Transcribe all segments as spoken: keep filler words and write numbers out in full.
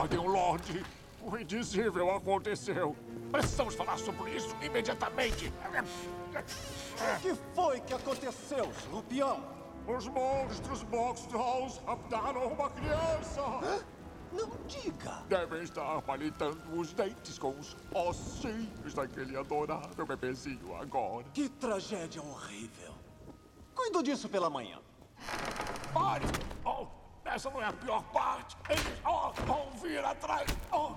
ordem, Lorde. O indizível aconteceu. Precisamos falar sobre isso imediatamente. O que foi que aconteceu, Rupião? Os monstros Box Trolls raptaram uma criança. Hã? Não diga. Devem estar palitando os dentes com os ossinhos daquele adorável bebezinho agora. Que tragédia horrível. Cuido disso pela manhã. Pare! Oh, essa não é a pior parte. Eles oh, vão vir atrás. Oh.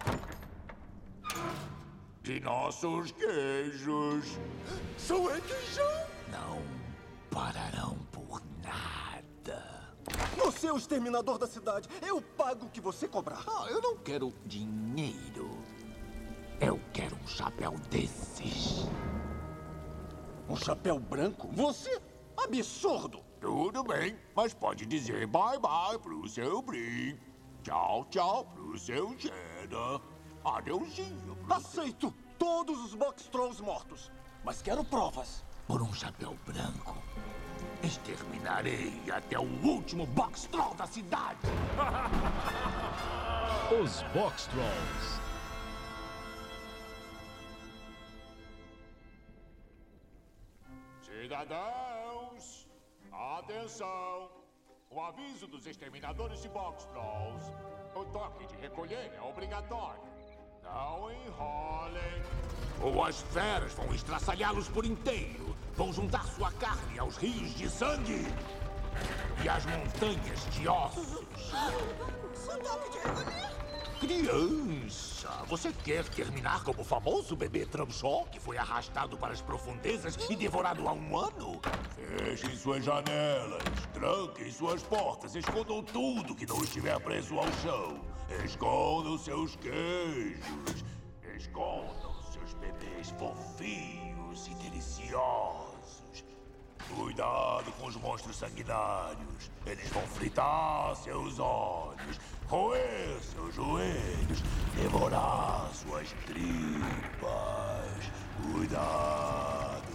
De nossos queijos. São requeijão? Não pararão por nada. Você é o exterminador da cidade. Eu pago o que você cobrar. Ah, eu não quero dinheiro. Eu quero um chapéu desses. Um chapéu branco? Você? Absurdo! Tudo bem, mas pode dizer bye-bye pro seu Brie. Tchau, tchau pro seu Cheddar. Adeusinho. Pro Aceito todos os Box Trolls mortos. Mas quero provas. Por um chapéu branco, exterminarei até o último Box Troll da cidade. Os Box Trolls. Cidadãos, atenção. O aviso dos exterminadores de Box Trolls. O toque de recolher é obrigatório. Não enrolem. Ou as feras vão estraçalhá-los por inteiro. Vão juntar sua carne aos rios de sangue e às montanhas de ossos. O toque de recolher? Criança, você quer terminar como o famoso bebê Tramshaw que foi arrastado para as profundezas e devorado há um ano? Fechem suas janelas, tranquem suas portas, escondam tudo que não estiver preso ao chão. Escondam seus queijos, escondam seus bebês fofinhos e deliciosos. Cuidado com os monstros sanguinários. Eles vão fritar seus olhos, roer seus joelhos, devorar suas tripas. Cuidado.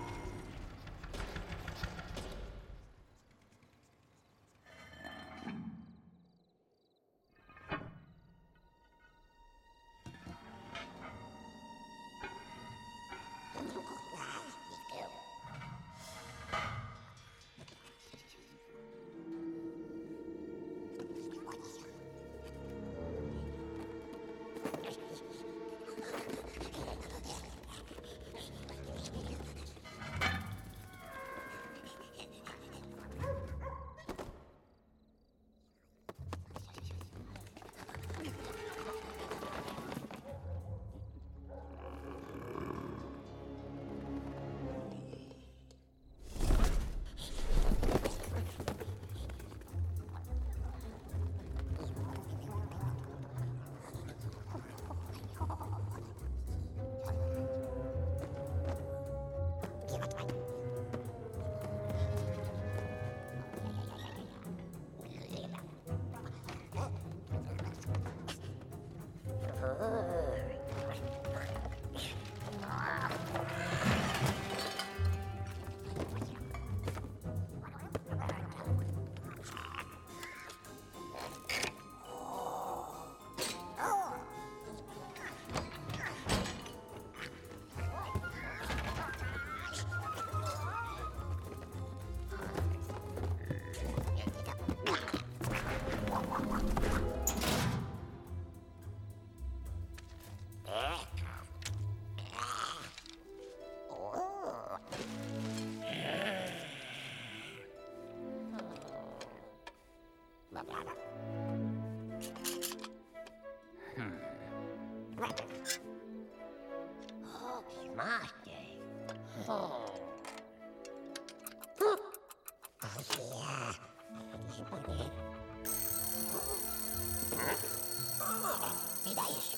Me dá isso.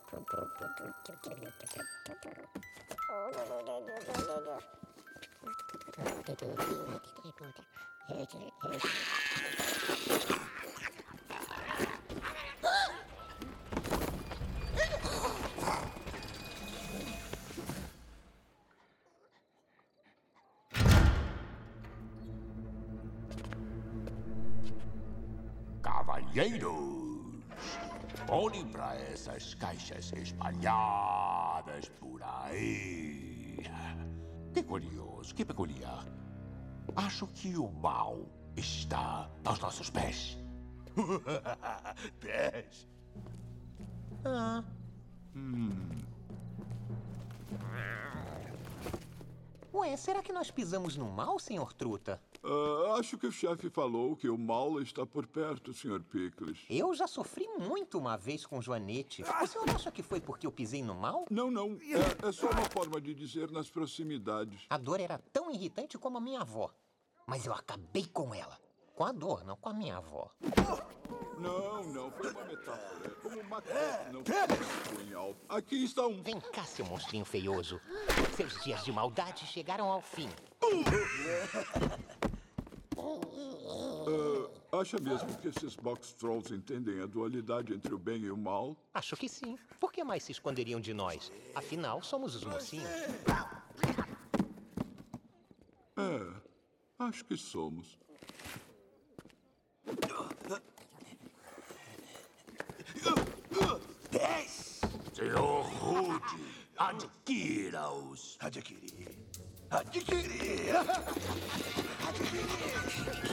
Cavalheiros, olhem para essas caixas espalhadas por aí. Que curioso, que peculiar. Acho que o mal está aos nossos pés. Pés? Ah. Hum. Ué, será que nós pisamos no mal, senhor Truta? Uh, acho que o chefe falou que o mal está por perto, senhor Pickles. Eu já sofri muito uma vez com Joanete. O senhor acha que foi porque eu pisei no mal? Não, não. É, é só uma forma de dizer nas proximidades. A dor era tão irritante como a minha avó. Mas eu acabei com ela. Com a dor, não com a minha avó. Não, não. Foi uma metáfora. É como Macbeth não ficou em alto. Aqui está um... Vem cá, seu monstrinho feioso. Seus dias de maldade chegaram ao fim. Uh, acha mesmo que esses box trolls entendem a dualidade entre o bem e o mal? Acho que sim. Por que mais se esconderiam de nós? Afinal, somos os mocinhos. É, acho que somos. Senhor Rude, adquira-os. Adquirir. Adquirir. Adquirir.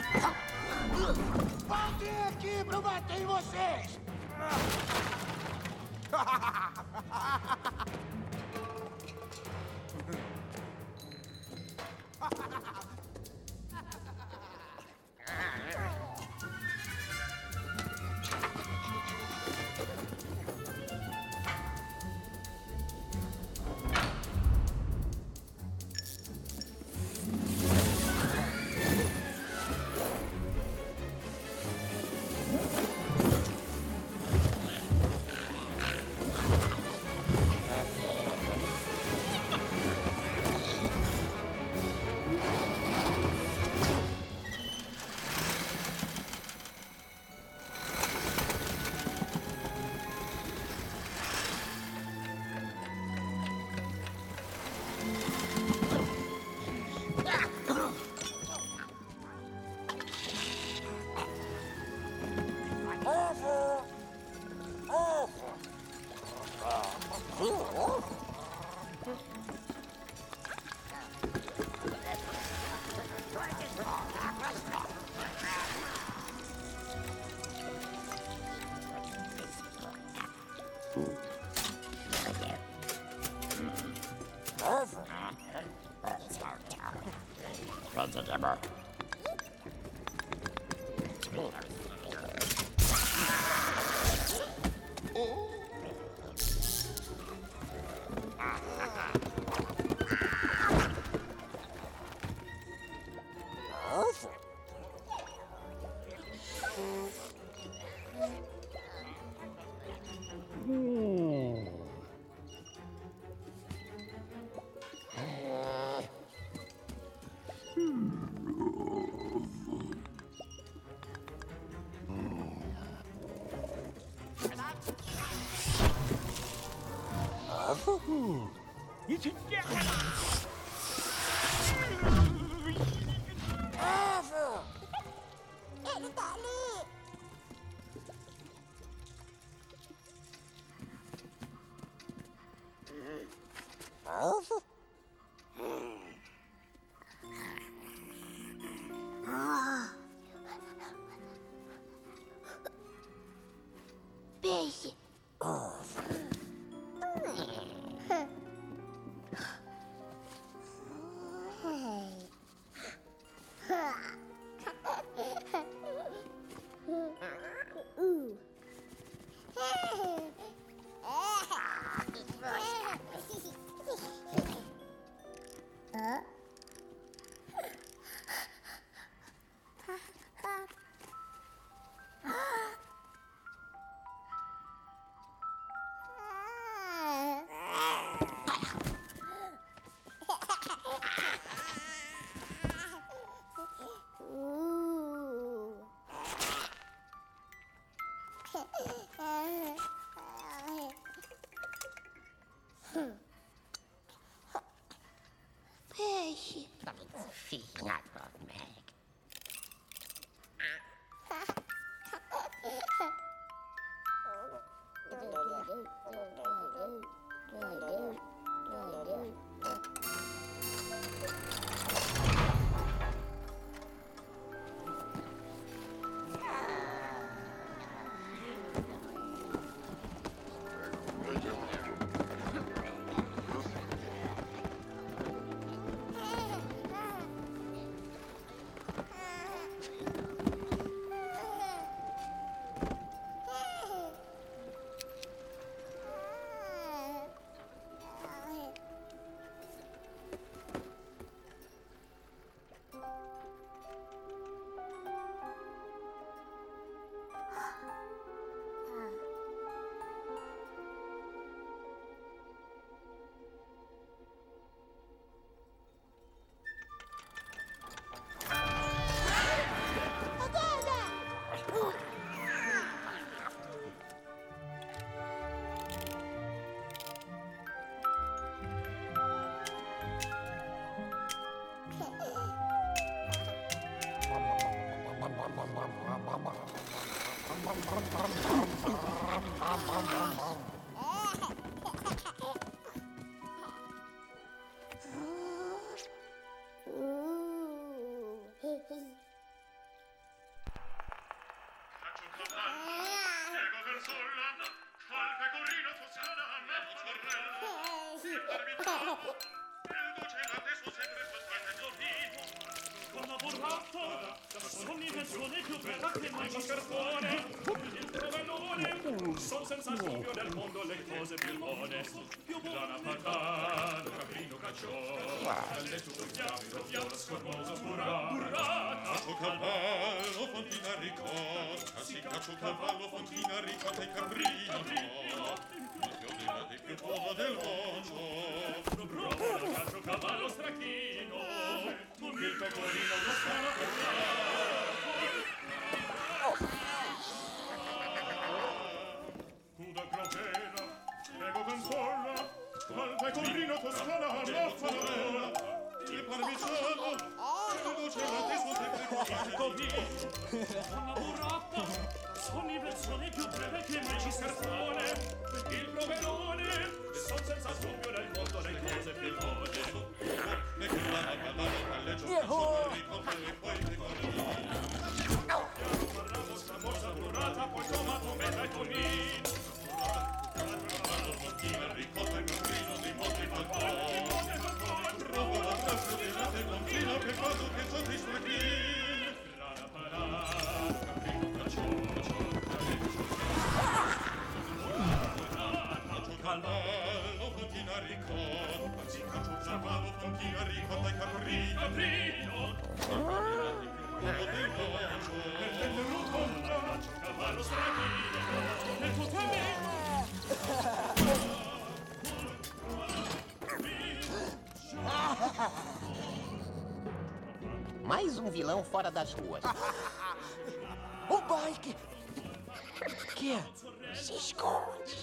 Voltem aqui pra eu bater em vocês. Ovo! Ele tá ali! Ovo? Peixe. Ovo. Peixe. Sono senza dubbio nel mondo le cose più buone. Grana patata, caprino cacciò, le tue fiamme, fiamme scormosa burrata. Burrata! Caccio cavallo, fontina ricotta, si caccio cavallo, fontina ricotta e caprino. Il fiore di più buono del mondo. Provo caccio cavallo stracchino, il pecorino lo stava per al pecorino toscana alla farella, il parmigiano, il dolce suo segreto di una burrata, sono i versioni più breve che mai ci scarpone, il provolone, son senza dubbio nel mondo le cose più buone. E che la ballata palleggio cacciò ricotta e poi pecorino. Chiaro parlato scamorza burrata, poi tomato, meta e tonino. Fontina, ricotta e caprino di molti balconi. Provo la traccia di latte fontina, peccato che ciò ti stracchini. Grana parata, caprino cacciò, caccio cavallo, fontina, ricotta, si caccio cavallo, fontina, ricotta e caprino. Caprino! Del caccio cavallo stracchino, e tutte me. Mais um vilão fora das ruas. O bike! Que é? Si esconde.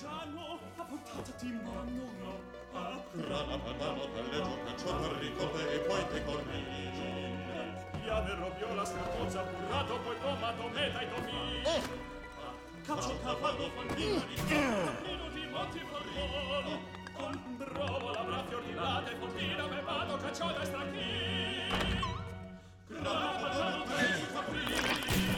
Grana padano, palleggio, cacciò, ricotta e poi pecorino. Chiave, viola, scapozza, burrato, poi tomato, meta e tomino. Caccio, cavallo, fontina, di caprino di motti forrolo. Con brovola, braffio, ordinate, fontina, me vado, cacciò, e stracchino. Grana padano, palleggio, caprino.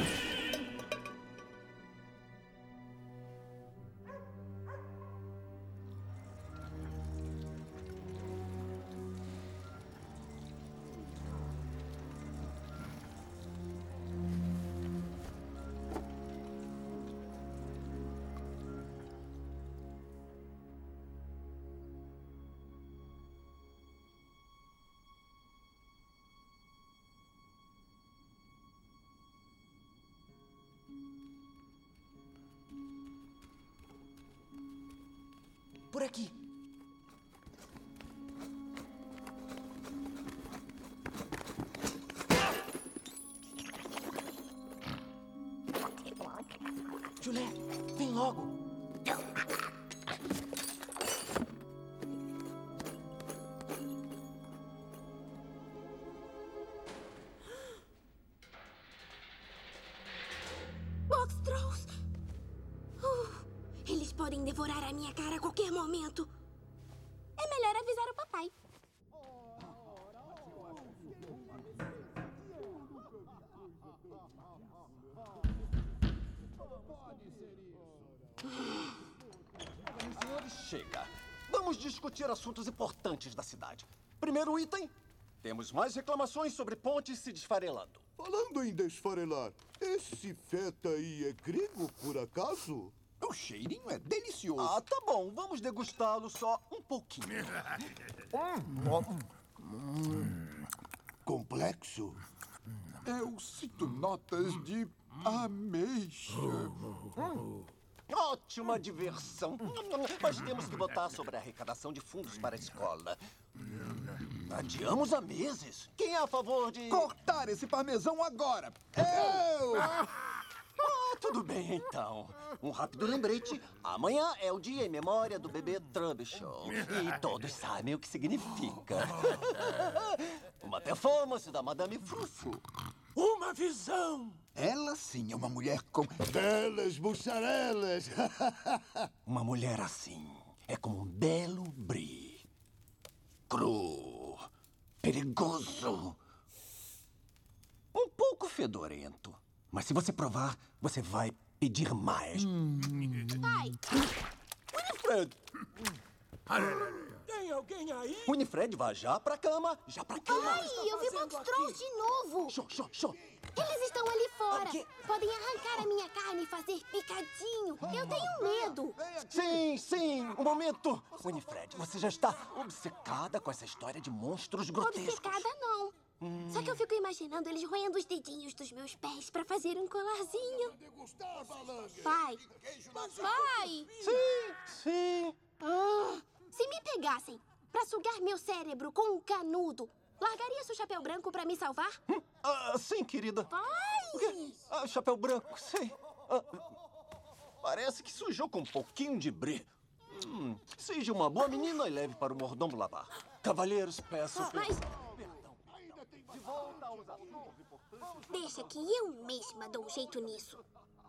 Por aqui. Julé, vem logo. devorar a minha cara a qualquer momento. É melhor avisar o papai. Senhores, chega. Vamos discutir assuntos importantes da cidade. Primeiro item, temos mais reclamações sobre pontes se desfarelando. Falando em desfarelar, esse feta aí é grego, por acaso? O cheirinho é delicioso. Ah, tá bom. Vamos degustá-lo só um pouquinho. Complexo. Eu sinto notas de ameixa. Ótima diversão. Mas temos que votar sobre a arrecadação de fundos para a escola. Adiamos há meses. Quem é a favor de... Cortar esse parmesão agora! Eu! Ah, tudo bem, então. Um rápido lembrete. Amanhã é o dia em memória do bebê Trubshaw. E todos sabem o que significa. Uma performance da Madame Frufru. Uma visão! Ela sim é uma mulher com belas mussarelas. Uma mulher assim é como um belo brie. Cru, perigoso, um pouco fedorento. Mas se você provar, você vai pedir mais. Pai, Winifred! Tem alguém aí? Winifred, vá já pra cama, já pra cama. pai, eu vi Box Trolls de novo. Show, show, show. Eles estão ali fora. O quê? Podem arrancar a minha carne e fazer picadinho. Eu tenho medo. Sim, sim, um momento. Winifred, você já está obcecada com essa história de monstros grotescos. Obcecada não. Só que eu fico imaginando eles roendo os dedinhos dos meus pés pra fazer um colarzinho. Pai, pai, Sim, sim. ah, se me pegassem pra sugar meu cérebro com um canudo, largaria seu chapéu branco pra me salvar? Hum, ah, sim, querida. Pai! Ah, chapéu branco, sei. Ah, parece que sujou com um pouquinho de brie. Hum, seja uma boa menina e leve para o mordomo lavar. Cavalheiros, peço... Mas De volta aos assuntos importantes... deixa que eu mesma dou um jeito nisso.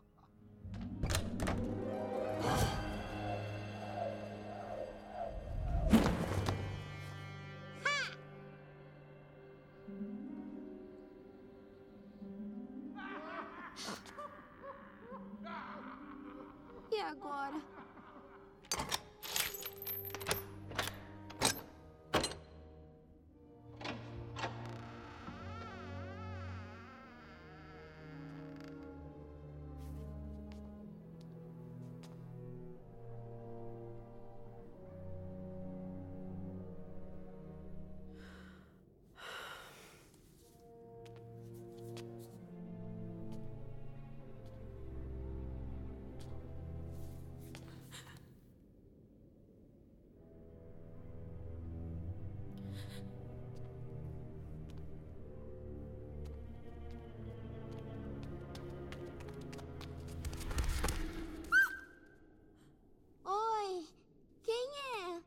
E agora? Oi, quem é?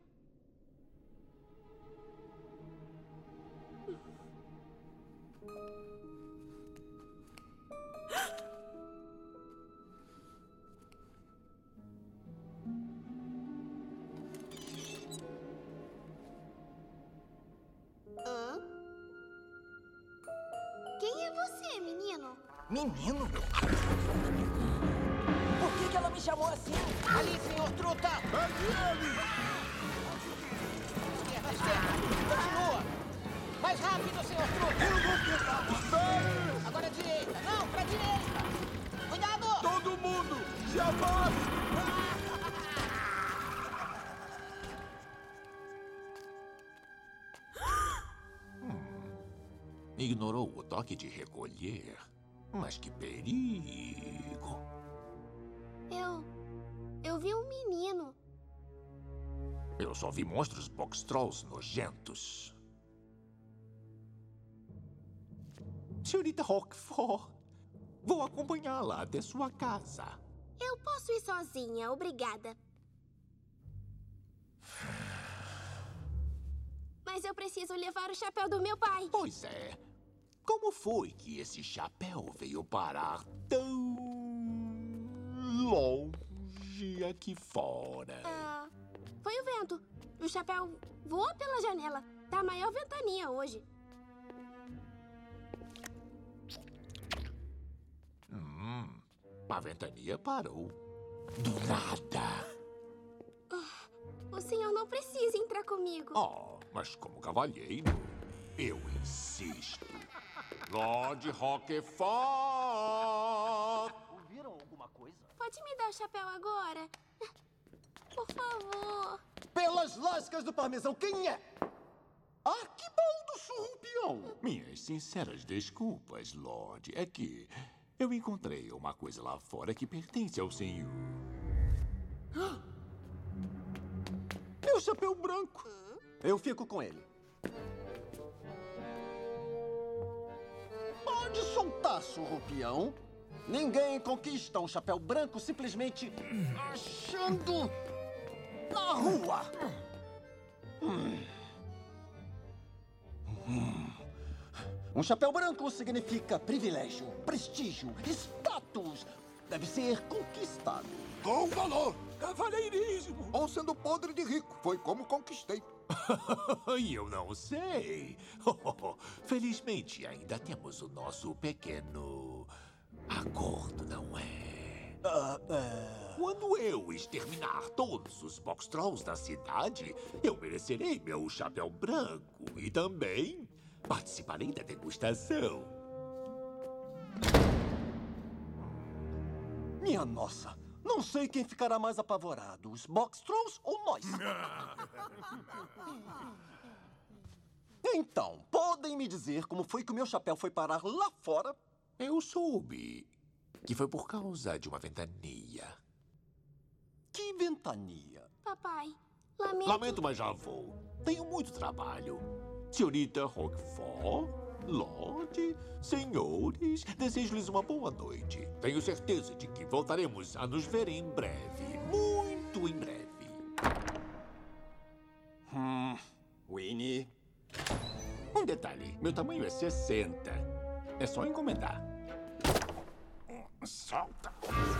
Hã? Quem é você, menino? Menino? Por que, que ela me chamou assim? Ali, senhor Truta! Esquerda, esquerda! Continua! Mais rápido, senhor Truta! Eu vou tentar! Espere! Agora direita! Não, pra direita! Cuidado! Todo mundo, se abaste! Ignorou o toque de recolher. Mas que perigo! Eu... eu vi um menino. Eu só vi monstros box trolls nojentos. Senhorita Roquefort, vou acompanhá-la até sua casa. Eu posso ir sozinha, obrigada. Mas eu preciso levar o chapéu do meu pai. Pois é. Como foi que esse chapéu veio parar tão longe? foi aqui fora? Ah, foi o vento. O chapéu voou pela janela. Tá a maior ventania hoje. Hum, a ventania parou. Do nada. O senhor não precisa entrar comigo. Oh, mas como cavalheiro, eu insisto. Lord Roquefort! Ouviram alguma coisa? Pode me dar o chapéu agora? Por favor. Pelas lascas do parmesão, quem é? Arquibaldo Surrupião. Minhas sinceras desculpas, Lorde. É que eu encontrei uma coisa lá fora que pertence ao senhor. Meu chapéu branco. Eu fico com ele. Pode soltar, Surrupião. Ninguém conquista um chapéu branco simplesmente achando na rua. Hum. Hum. Um chapéu branco significa privilégio, prestígio, status. Deve ser conquistado. Com valor. Cavalheirismo. Ou sendo podre de rico. Foi como conquistei. E eu não sei. Felizmente, ainda temos o nosso pequeno acordo, não é? Uh, uh... Quando eu exterminar todos os Box Trolls da cidade, eu merecerei meu chapéu branco e também participarei da degustação. Minha nossa, não sei quem ficará mais apavorado, os Box Trolls ou nós. Então, podem me dizer como foi que o meu chapéu foi parar lá fora? Eu soube que foi por causa de uma ventania. Que ventania? Papai, lamento... Lamento, mas já vou. Tenho muito trabalho. Senhorita Roquefort, Lorde, senhores, desejo-lhes uma boa noite. Tenho certeza de que voltaremos a nos ver em breve. Muito em breve. Hum, Winnie... Um detalhe, meu tamanho é sessenta. É só encomendar. Solta.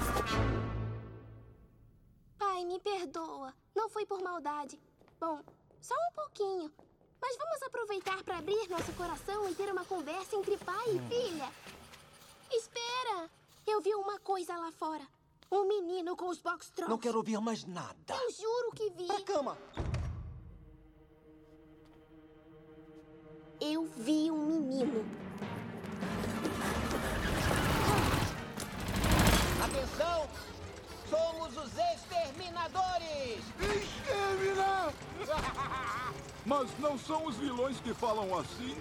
Pai, me perdoa. Não foi por maldade. Bom, só um pouquinho. Mas vamos aproveitar para abrir nosso coração e ter uma conversa entre pai e filha. Espera! Eu vi uma coisa lá fora. Um menino com os Box Trolls. Não quero ouvir mais nada. Eu juro que vi. Pra cama. Eu vi um menino. Atenção! Somos os exterminadores! Exterminar! Mas não são os vilões que falam assim?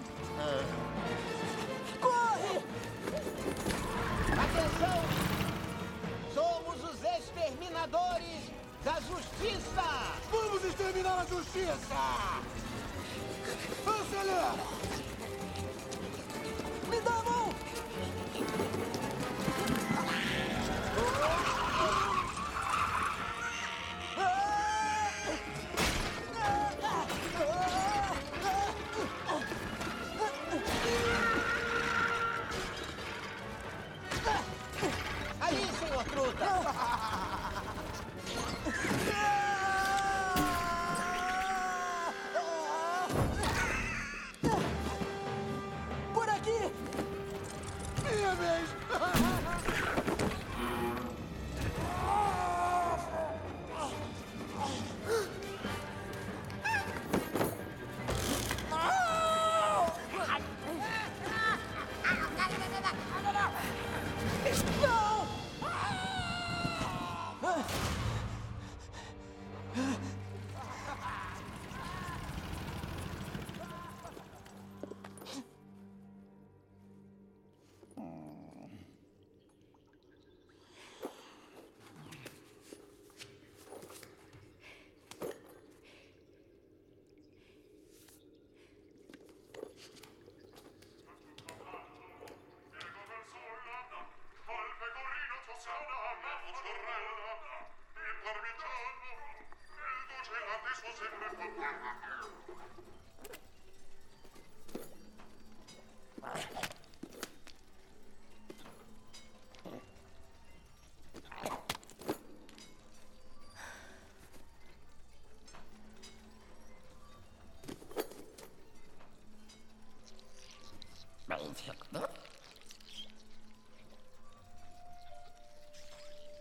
Corre! Atenção! Somos os exterminadores da justiça! Vamos exterminar a justiça! Acelera! Me dá a mão! Ali, senhor Truta! Por aqui! Minha vez!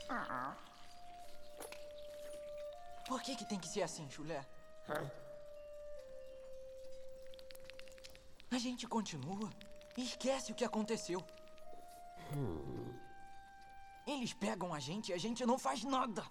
Por que que tem que ser assim, Chulé? A gente continua e esquece o que aconteceu. Eles pegam a gente e a gente não faz nada.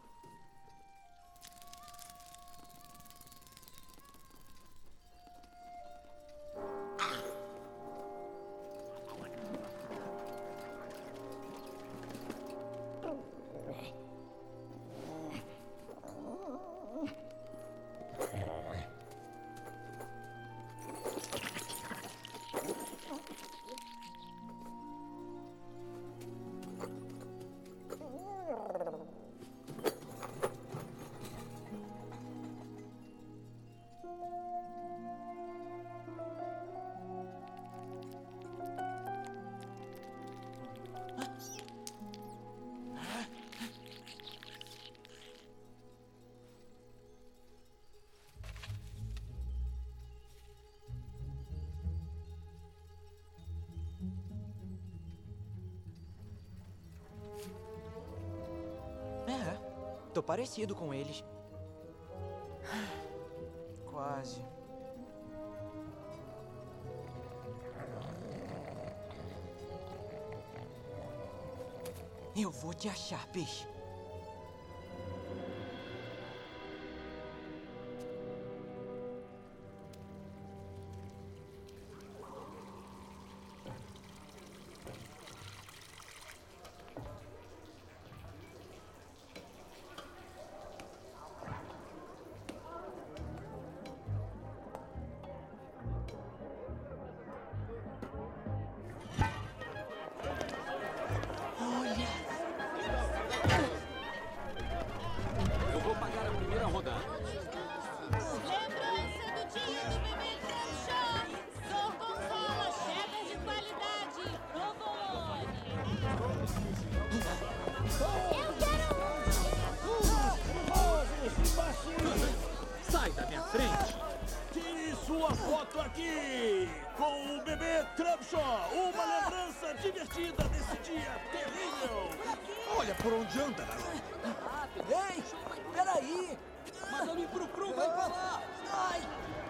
É, tô parecido com eles. Quase. Eu vou te achar, peixe. Eu vou pagar a primeira rodada. Lembrança do dia do Bebê Trump Show. Sou Consola, cheddar de qualidade. Provolone. Eu quero um! Sai da minha frente! Tire sua foto aqui com o Bebê Trump Show. Uma lembrança divertida desse dia terrível. Olha por onde anda. Ei, peraí! Madame Pru Pru vai pra lá! Ai!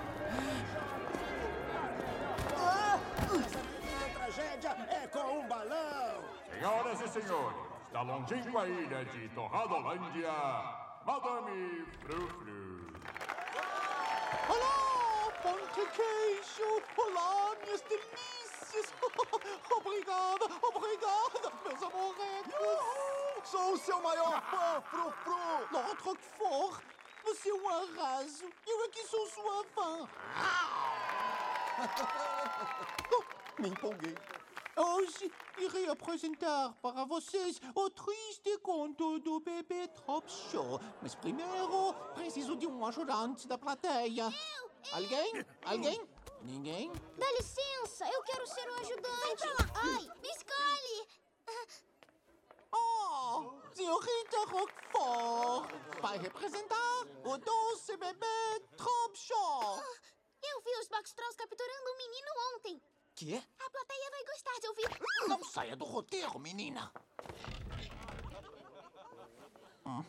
A tragédia é com um balão. Senhoras e senhores, da longínqua ilha de Torradolândia, Madame Frufru. Olá, pão de queijo! Olá, minhas delícias! Obrigada, obrigada, meus amorrecos! Sou o seu maior fã, Frufru! Lord Roquefort, você é um arraso! Eu aqui sou sua fã! Oh, me empolguei. Hoje irei apresentar para vocês o triste conto do Bebê Trump Show. Mas primeiro, preciso de um ajudante da plateia. Eu! Alguém? Alguém? Ninguém? Dá licença, eu quero ser um ajudante. Sai pra lá. Ai, me escolhe. Oh, senhorita Roquefort vai representar o doce Bebê Trump Show. Eu vi os Boxtrolls capturando um menino ontem. Quê? A plateia vai gostar de ouvir. Não saia do roteiro, menina. Hum.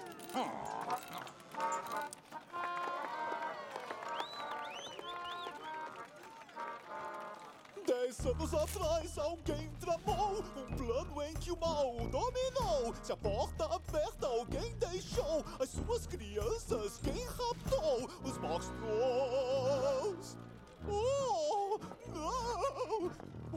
Dez anos atrás, alguém tramou um plano em que o mal dominou. Se a porta aberta alguém deixou, as suas crianças quem raptou? Os Boxtrolls. Oh, não!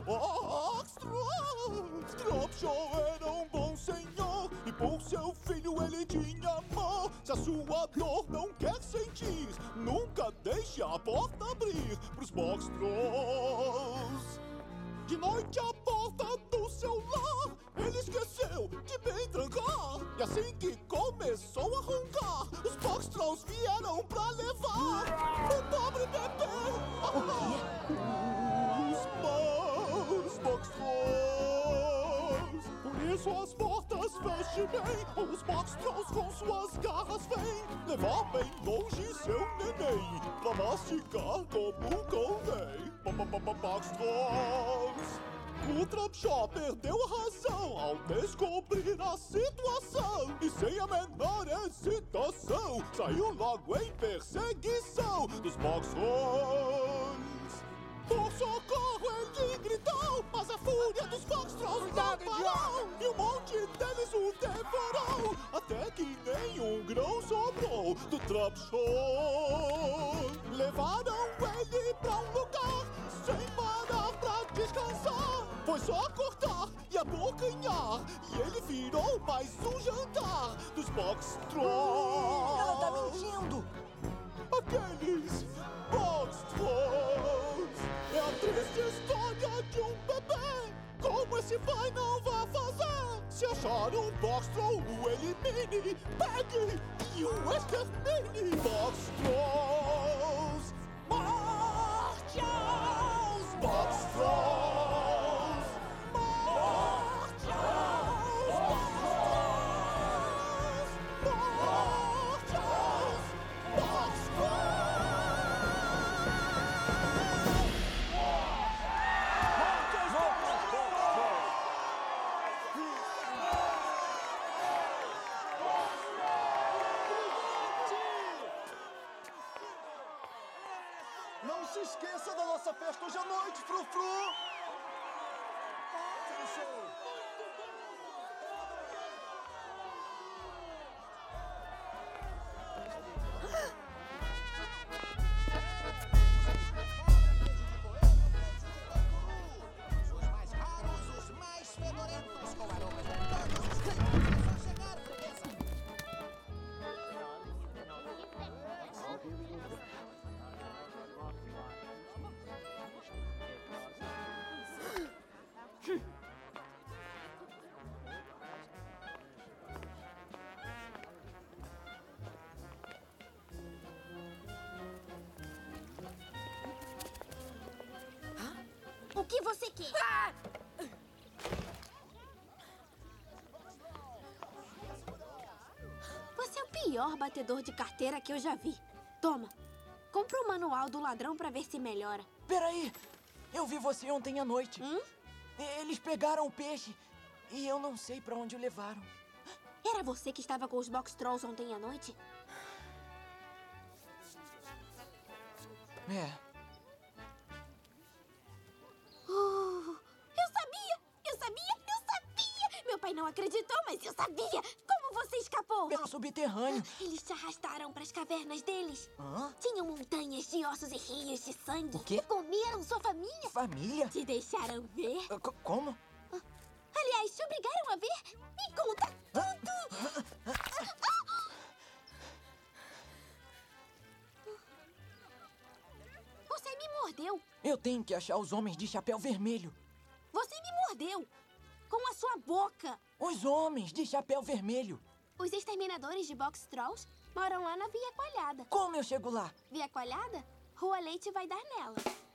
Boxtrolls! Trump Show era um bom senhor e por seu filho ele tinha amor. Se a sua dor não quer sentir, nunca deixe a porta abrir pros Boxtrolls. De noite a porta do seu lar ele esqueceu de bem trancar. E assim que começou a roncar, os Boxtrolls vieram pra levar o pobre bebê. Os Boxtrolls. Por isso as portas feche bem. Os Boxtrolls com suas garras vêm levar bem longe seu neném pra mastigar como convém. Boxtrolls. O Trapjaw perdeu a razão ao descobrir a situação. E sem a menor hesitação, saiu logo em perseguição dos Boxtrolls. Por socorro ele gritou, mas a fúria dos Boxtrolls não parou. E um monte deles o devorou, até que nenhum grão sobrou do Trapjaw. Levaram ele pra um lugar sem parar pra descansar. Foi só cortar e abocanhar, e ele virou mais um jantar dos Boxtrolls. Ela tá mentindo! Aqueles Boxtrolls é a triste história de um bebê. Como esse pai não vai fazer? Se achar um Boxtroll, o elimine, pegue e o extermine. Boxtrolls, morte aos Boxtrolls, morte aos Boxtrolls, morte aos Boxtrolls. Não se esqueça da nossa festa hoje à noite, Frufru! Os mais raros, os mais fedorentos, com aromas de todos os tipos. É só chegar, freguesa. O que você quer? Ah! Você é o pior batedor de carteira que eu já vi. Toma, compra o manual do ladrão pra ver se melhora. Peraí! Eu vi você ontem à noite. Hum? Eles pegaram o peixe e eu não sei pra onde o levaram. Era você que estava com os Boxtrolls ontem à noite? É. Oh, eu sabia! Eu sabia! Eu sabia! Meu pai não acreditou, mas eu sabia! Como você escapou? Pelo subterrâneo. Eles te arrastaram para as cavernas deles. Hã? Tinham montanhas de ossos e rios de sangue. O quê? Comeram sua família. Família? Te deixaram ver. C- como? Aliás, te obrigaram a ver. Me conta tudo. Você me mordeu. Eu tenho que achar os homens de chapéu vermelho. Você me mordeu. Com a sua boca. Os homens de chapéu vermelho. Os exterminadores de Boxtrolls moram lá na Via Coalhada. Como eu chego lá? Via Coalhada? Rua Leite vai dar nela.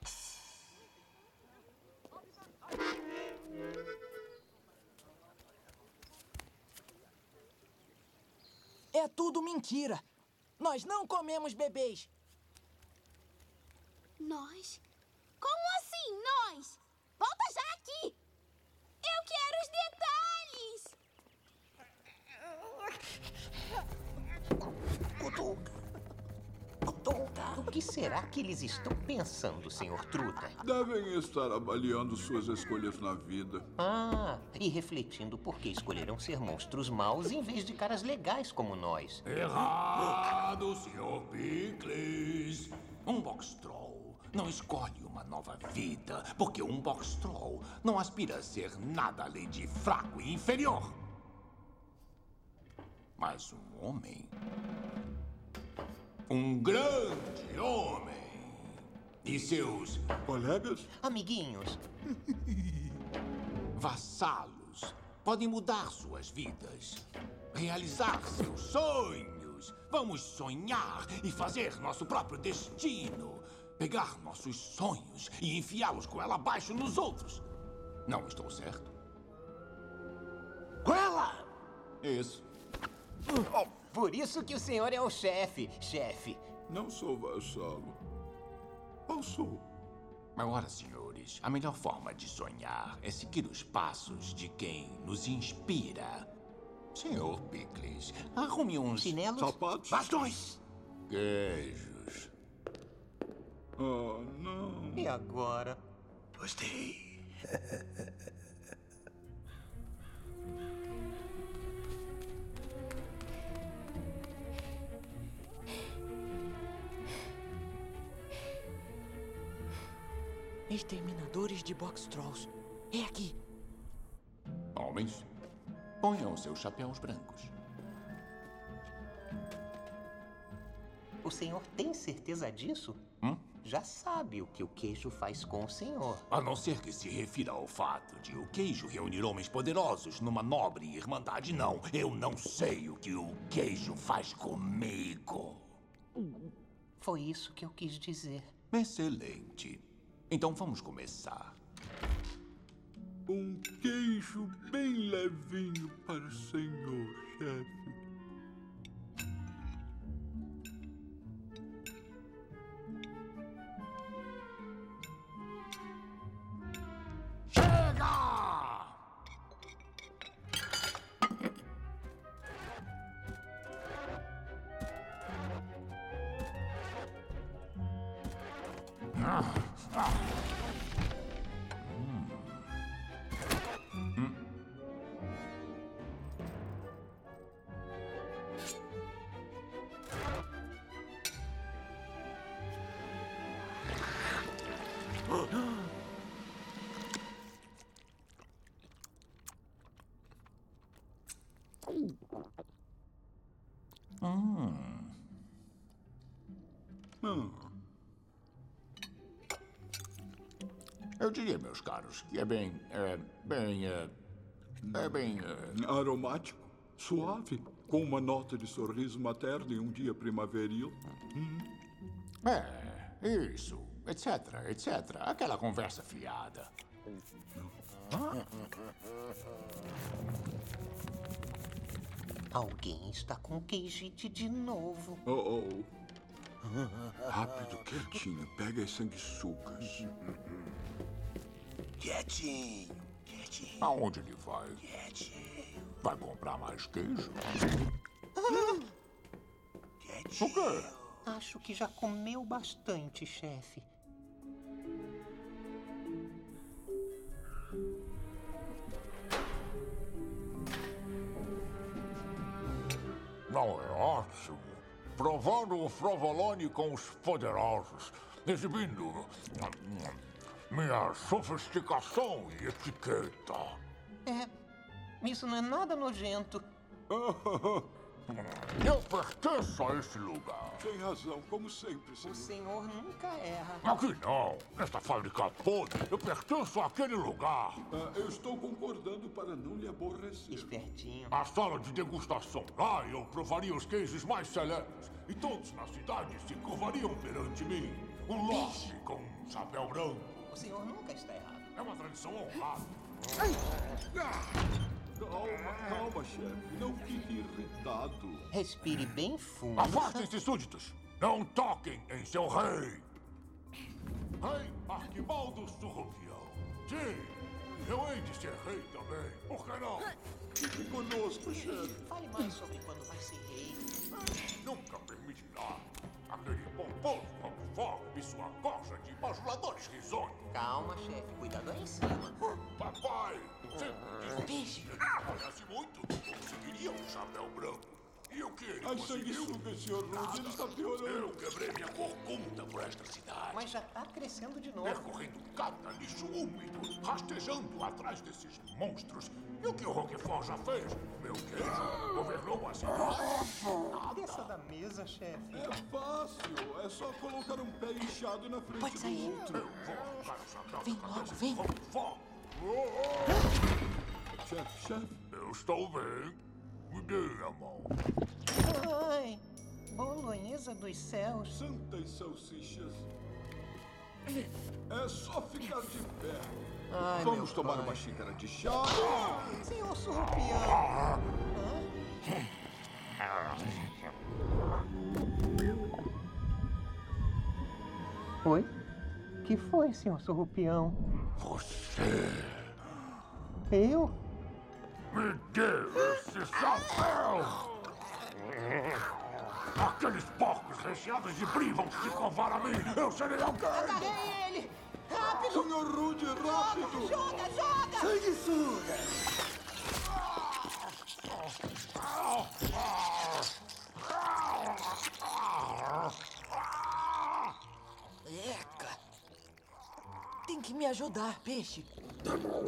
É tudo mentira. Nós não comemos bebês. Nós? Como assim, nós? Volta já aqui! Eu quero os detalhes! Cutuca. Cutuca. O que será que eles estão pensando, senhor Truta? Devem estar avaliando suas escolhas na vida. Ah, e refletindo por que escolheram ser monstros maus em vez de caras legais como nós. Errado, senhor Pickles. Um Boxtroll não escolhe uma nova vida, porque um Boxtroll não aspira a ser nada além de fraco e inferior. Mas um homem... Um grande homem. E seus... Colegas? Amiguinhos. Vassalos podem mudar suas vidas, realizar seus sonhos. Vamos sonhar e fazer nosso próprio destino. Pegar nossos sonhos e enfiá-los com ela abaixo nos outros. Não estou certo? Goela! Isso. Oh, por isso que o senhor é o chefe, chefe. Não sou vassalo. Ou sou? Agora, senhores, Picles, a melhor forma de sonhar é seguir os passos de quem nos inspira. Senhor Picles, arrume uns... Chinelos? Sapatos? Bastões! Queijos. Oh, não. E agora? Gostei. Exterminadores de Box Trolls. É aqui. Homens, ponham seus chapéus brancos. O senhor tem certeza disso? Hum? Já sabe o que o queijo faz com o senhor. A não ser que se refira ao fato de o queijo reunir homens poderosos numa nobre irmandade. Não, eu não sei o que o queijo faz comigo. Foi isso que eu quis dizer. Excelente. Então vamos começar. Um queijo bem levinho para o senhor, chefe. Chega! Ah, ah. Hum. Hum. Hum. Hum. Eu diria, meus caros, que é bem... é bem... é, é bem... é... Aromático, suave, com uma nota de sorriso materno em um dia primaveril. Hum. É, isso, etc, etc. Aquela conversa fiada. Ah. Alguém está com queijite de novo. Oh, oh. Rápido, quietinho. Pega as sanguessugas. Quietinho, quietinho. Aonde ele vai? Quietinho. Vai comprar mais queijo? Quietinho. O quê? Acho que já comeu bastante, chefe. Não é ótimo? Provando o Frovolone com os poderosos, exibindo minha sofisticação e etiqueta. É, isso não é nada nojento. Eu pertenço a esse lugar. Tem razão, como sempre, senhor. O senhor nunca erra. Aqui não. Nesta fábrica podre, eu pertenço àquele lugar. Ah, eu estou concordando para não lhe aborrecer. Espertinho. A sala de degustação. Lá eu provaria os queijos mais seletos. E todos na cidade se curvariam perante mim. Um lorde com um chapéu branco. O senhor nunca está errado. É uma tradição honrada. Calma, calma, chefe. Não fique irritado. Respire bem fundo. Afastem-se, súditos. Não toquem em seu rei. Rei Arquibaldo Surrupião. Sim, eu hei de ser rei também. Por que não? Fique conosco, chefe. Fale mais sobre quando vai ser rei. Nunca permitirá aquele pomposo Roquefort e sua corja de bajuladores risonhos. Calma, chefe. Cuidado aí em cima. Papai, sempre disse que ele trabalhasse muito, conseguiria um chapéu branco. E o que ele Ai, conseguiu? sanguessuga, senhor Rude, ele está piorando. Eu quebrei minha corcunda por esta cidade. Mas já está crescendo de novo. Percorrendo cada lixo úmido, rastejando atrás desses monstros. E o que o Roquefort já fez? Meu queijo governou a cidade. Desça da mesa, chefe. É fácil. É só colocar um pé inchado na frente Pode sair. do outro. Eu vou arrancar o chapéu Vem da logo, cabeça vem. do Roquefort. Chefe, chefe. Eu estou bem. Me dê a mão. Ai, bolonhesa dos céus. Santas salsichas. É só ficar de pé. Ai, Vamos meu tomar pai. uma xícara de chá. Senhor Surrupião. Oi? Que foi, senhor Surrupião? Você... Eu? Me dê esse chapéu! Aqueles porcos recheados de brie vão se covar a mim! Eu serei alguém! Agarrei ele! Rápido! Senhor Rude, rápido! Joga, joga! Sanguessuga! Eca! Tem que me ajudar, peixe. Tá bom.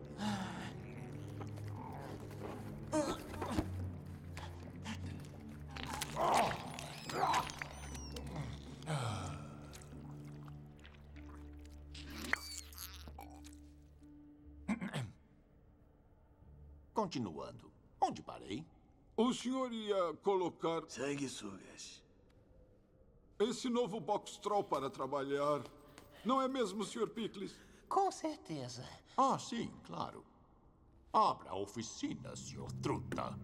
Continuando. Onde parei? O senhor ia colocar Sanguessugas. esse novo box troll para trabalhar. Não é mesmo, senhor Pickles? Com certeza. Ah, sim, claro. Abra a oficina, senhor Truta.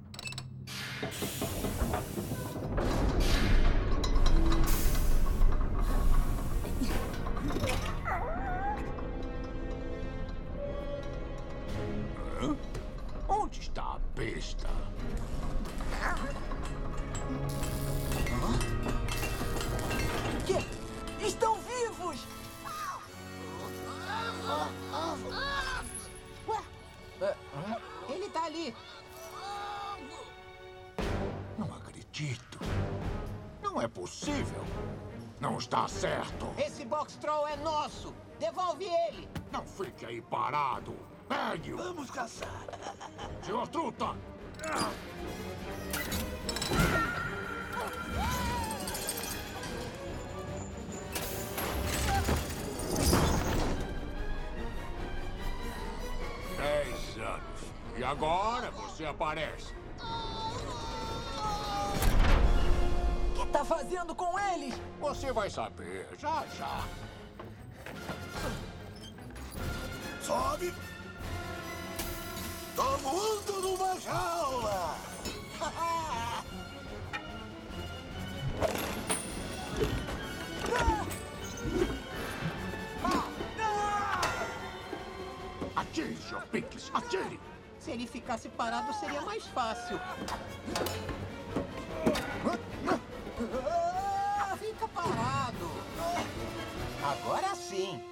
Hã? Onde está a besta? Que? Estão vivos! Ué, ele tá ali. Não acredito. Não é possível. Não está certo. Esse box troll é nosso. Devolve ele. Não fique aí parado. Pegue-o. Vamos caçar. Senhor Truta! Dez anos. E agora você aparece. O que tá fazendo com eles? Você vai saber, já, já. Sobe! Tô voando numa jaula! Atire, senhor Pickles, atire! Se ele ficasse parado, seria mais fácil. Fica parado. Agora sim.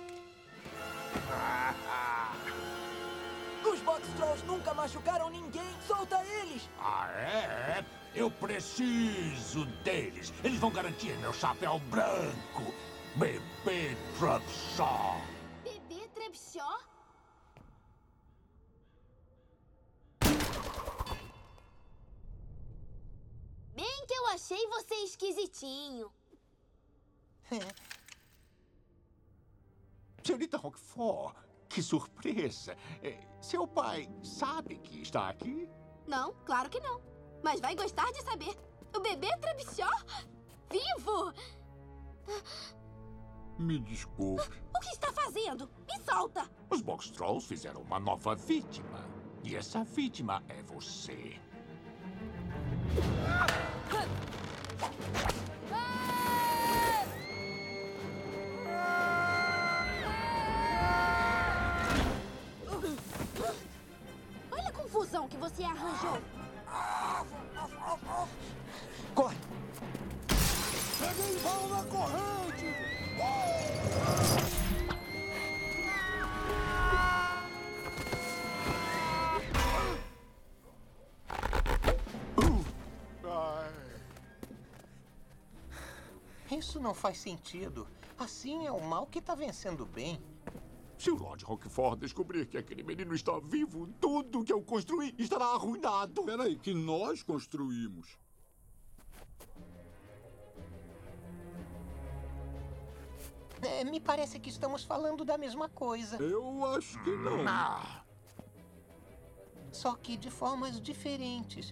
Os box trolls nunca machucaram ninguém. Solta eles! Ah, é? Eu preciso deles. Eles vão garantir meu chapéu branco. Bebê Trubshaw. Bebê Trubshaw? Bem que eu achei você esquisitinho. Senhorita Roquefort, que surpresa. É, seu pai sabe que está aqui? Não, claro que não. Mas vai gostar de saber. O bebê Trubshaw? Vivo! Me desculpe. O que está fazendo? Me solta! Os Box Trolls fizeram uma nova vítima. E essa vítima é você. Olha a confusão que você arranjou. Corre! Peguei pau na corrente! Isso não faz sentido. Assim é o mal que tá vencendo o bem. Se o Lord Roquefort descobrir que aquele menino está vivo, tudo que eu construí estará arruinado. Peraí, que nós construímos. É, me parece que estamos falando da mesma coisa. Eu acho que não. Ah, Só que de formas diferentes.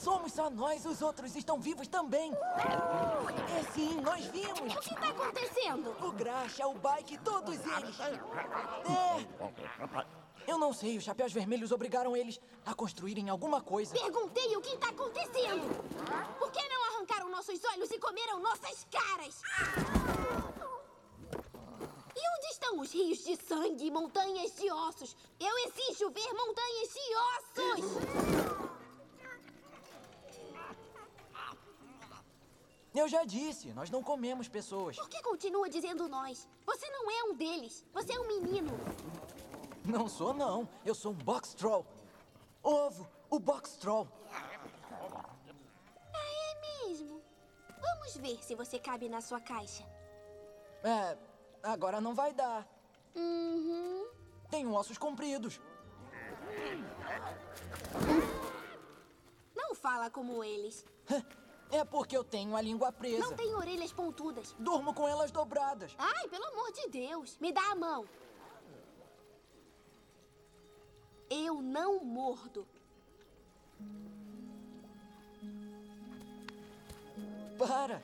somos só nós, os outros estão vivos também. É sim, nós vimos. O que tá acontecendo? O Graxa, o Bike, todos eles. É. Eu não sei, os Chapéus Vermelhos obrigaram eles a construírem alguma coisa. Perguntei o que tá acontecendo. Por que não arrancaram nossos olhos e comeram nossas caras? E onde estão os rios de sangue e montanhas de ossos? Eu exijo ver montanhas de ossos! Eu já disse, nós não comemos pessoas. Por que continua dizendo nós? Você não é um deles. Você é um menino. Não sou, não. Eu sou um Box Troll. Ovo, o Box Troll. Ah, é mesmo? Vamos ver se você cabe na sua caixa. É, agora não vai dar. Uhum. Tenho ossos compridos. Não fala como eles. É porque eu tenho a língua presa. Não tem orelhas pontudas. Durmo com elas dobradas. Ai, pelo amor de Deus. Me dá a mão. Eu não mordo. Para.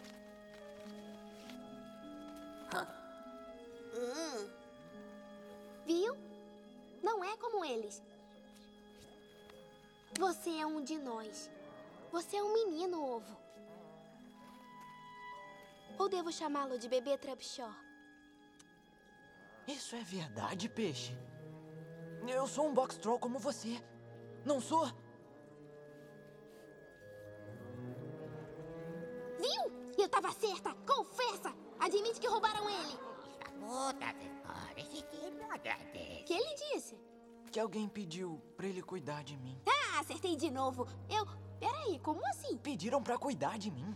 Hum. Viu? Não é como eles. Você é um de nós. Você é um menino, Ovo. Ou devo chamá-lo de bebê Trubshaw? Isso é verdade, peixe? Eu sou um Box Troll como você. Não sou? Viu? Eu tava certa. Confessa. Admite que roubaram ele. O que ele disse? Que alguém pediu pra ele cuidar de mim. Ah, acertei de novo. Eu... Peraí, como assim? Pediram pra cuidar de mim.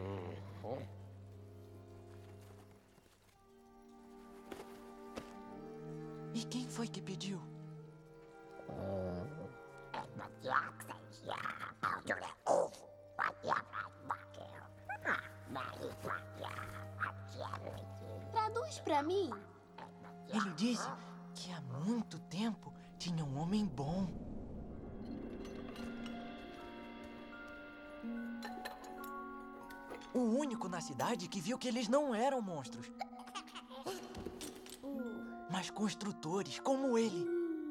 E quem foi que pediu? Traduz pra mim. Ele disse que há muito tempo tinha um homem bom. O único na cidade que viu que eles não eram monstros. Mas construtores como ele.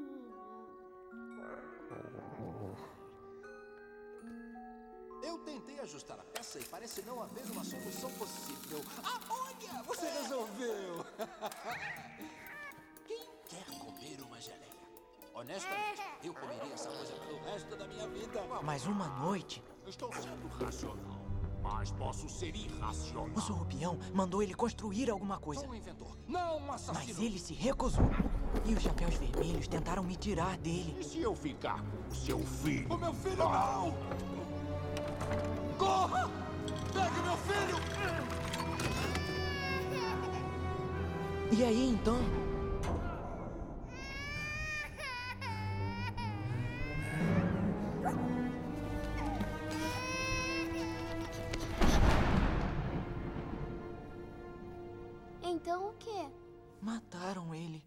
Eu tentei ajustar a peça e parece não haver uma solução possível. Ah, olha! Você resolveu! Quem quer comer uma geleia? Honestamente, eu comeria essa coisa pelo resto da minha vida. Mas uma noite... Estou sendo racional, mas posso ser irracional. O Surrupião mandou ele construir alguma coisa. Sou um inventor, não um assassino. Mas ele se recusou. E os Chapéus Vermelhos tentaram me tirar dele. E se eu ficar com o seu filho? O meu filho não! Corra! Pegue meu filho! E aí, então? Então o quê? Mataram ele.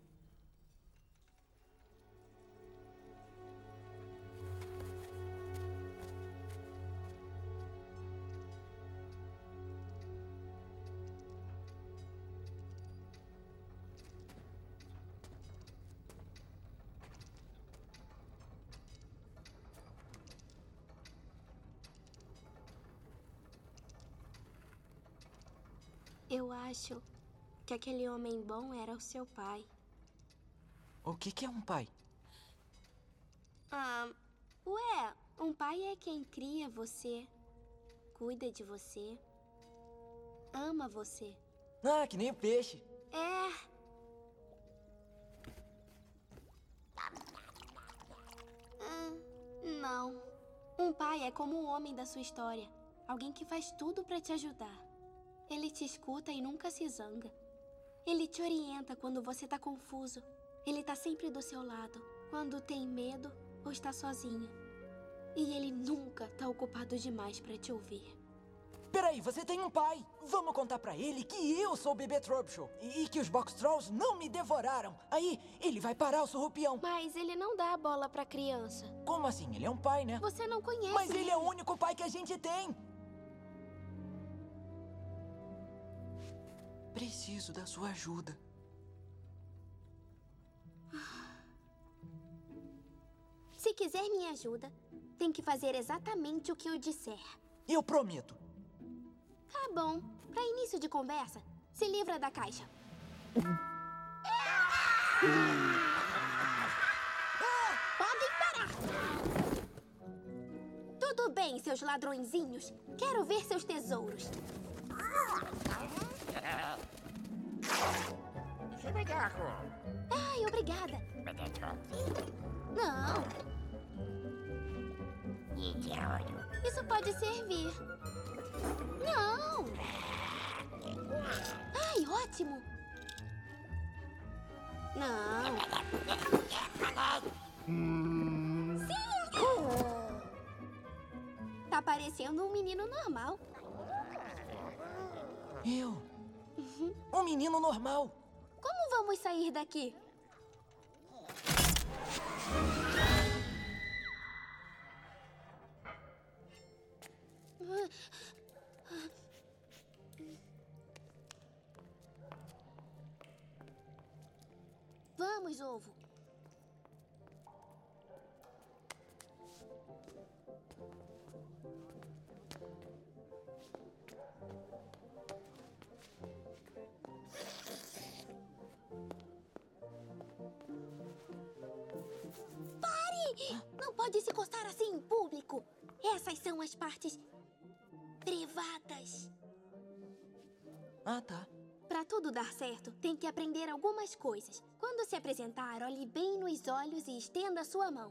Eu acho que aquele homem bom era o seu pai. O que que é um pai? Ah, ué, um pai é quem cria você, cuida de você, ama você. Ah, que nem o peixe. É. Hum, não. Um pai é como o homem da sua história. Alguém que faz tudo pra te ajudar. Ele te escuta e nunca se zanga. Ele te orienta quando você tá confuso. Ele tá sempre do seu lado, quando tem medo ou está sozinho. E ele nunca tá ocupado demais pra te ouvir. Peraí, você tem um pai. Vamos contar pra ele que eu sou o bebê Trubshaw e, e que os Box Trolls não me devoraram. Aí, ele vai parar o surrupião. Mas ele não dá a bola pra criança. Como assim? Ele é um pai, né? Você não conhece. Mas ele é o único pai que a gente tem. Preciso da sua ajuda. Se quiser minha ajuda, tem que fazer exatamente o que eu disser. Eu prometo. Tá bom. Pra início de conversa, se livra da caixa. Podem parar! Tudo bem, seus ladrõezinhos. Quero ver seus tesouros. Ai, obrigada. Não. Isso pode servir. Não. Ai, ótimo. Não. Cinco. Tá parecendo um menino normal. Eu? Um menino normal. Como vamos sair daqui? Vamos, Ovo. Pare! Não pode se encostar assim em público. Essas são as partes privadas. Ah, tá. Pra tudo dar certo, tem que aprender algumas coisas. Quando se apresentar, olhe bem nos olhos e estenda sua mão.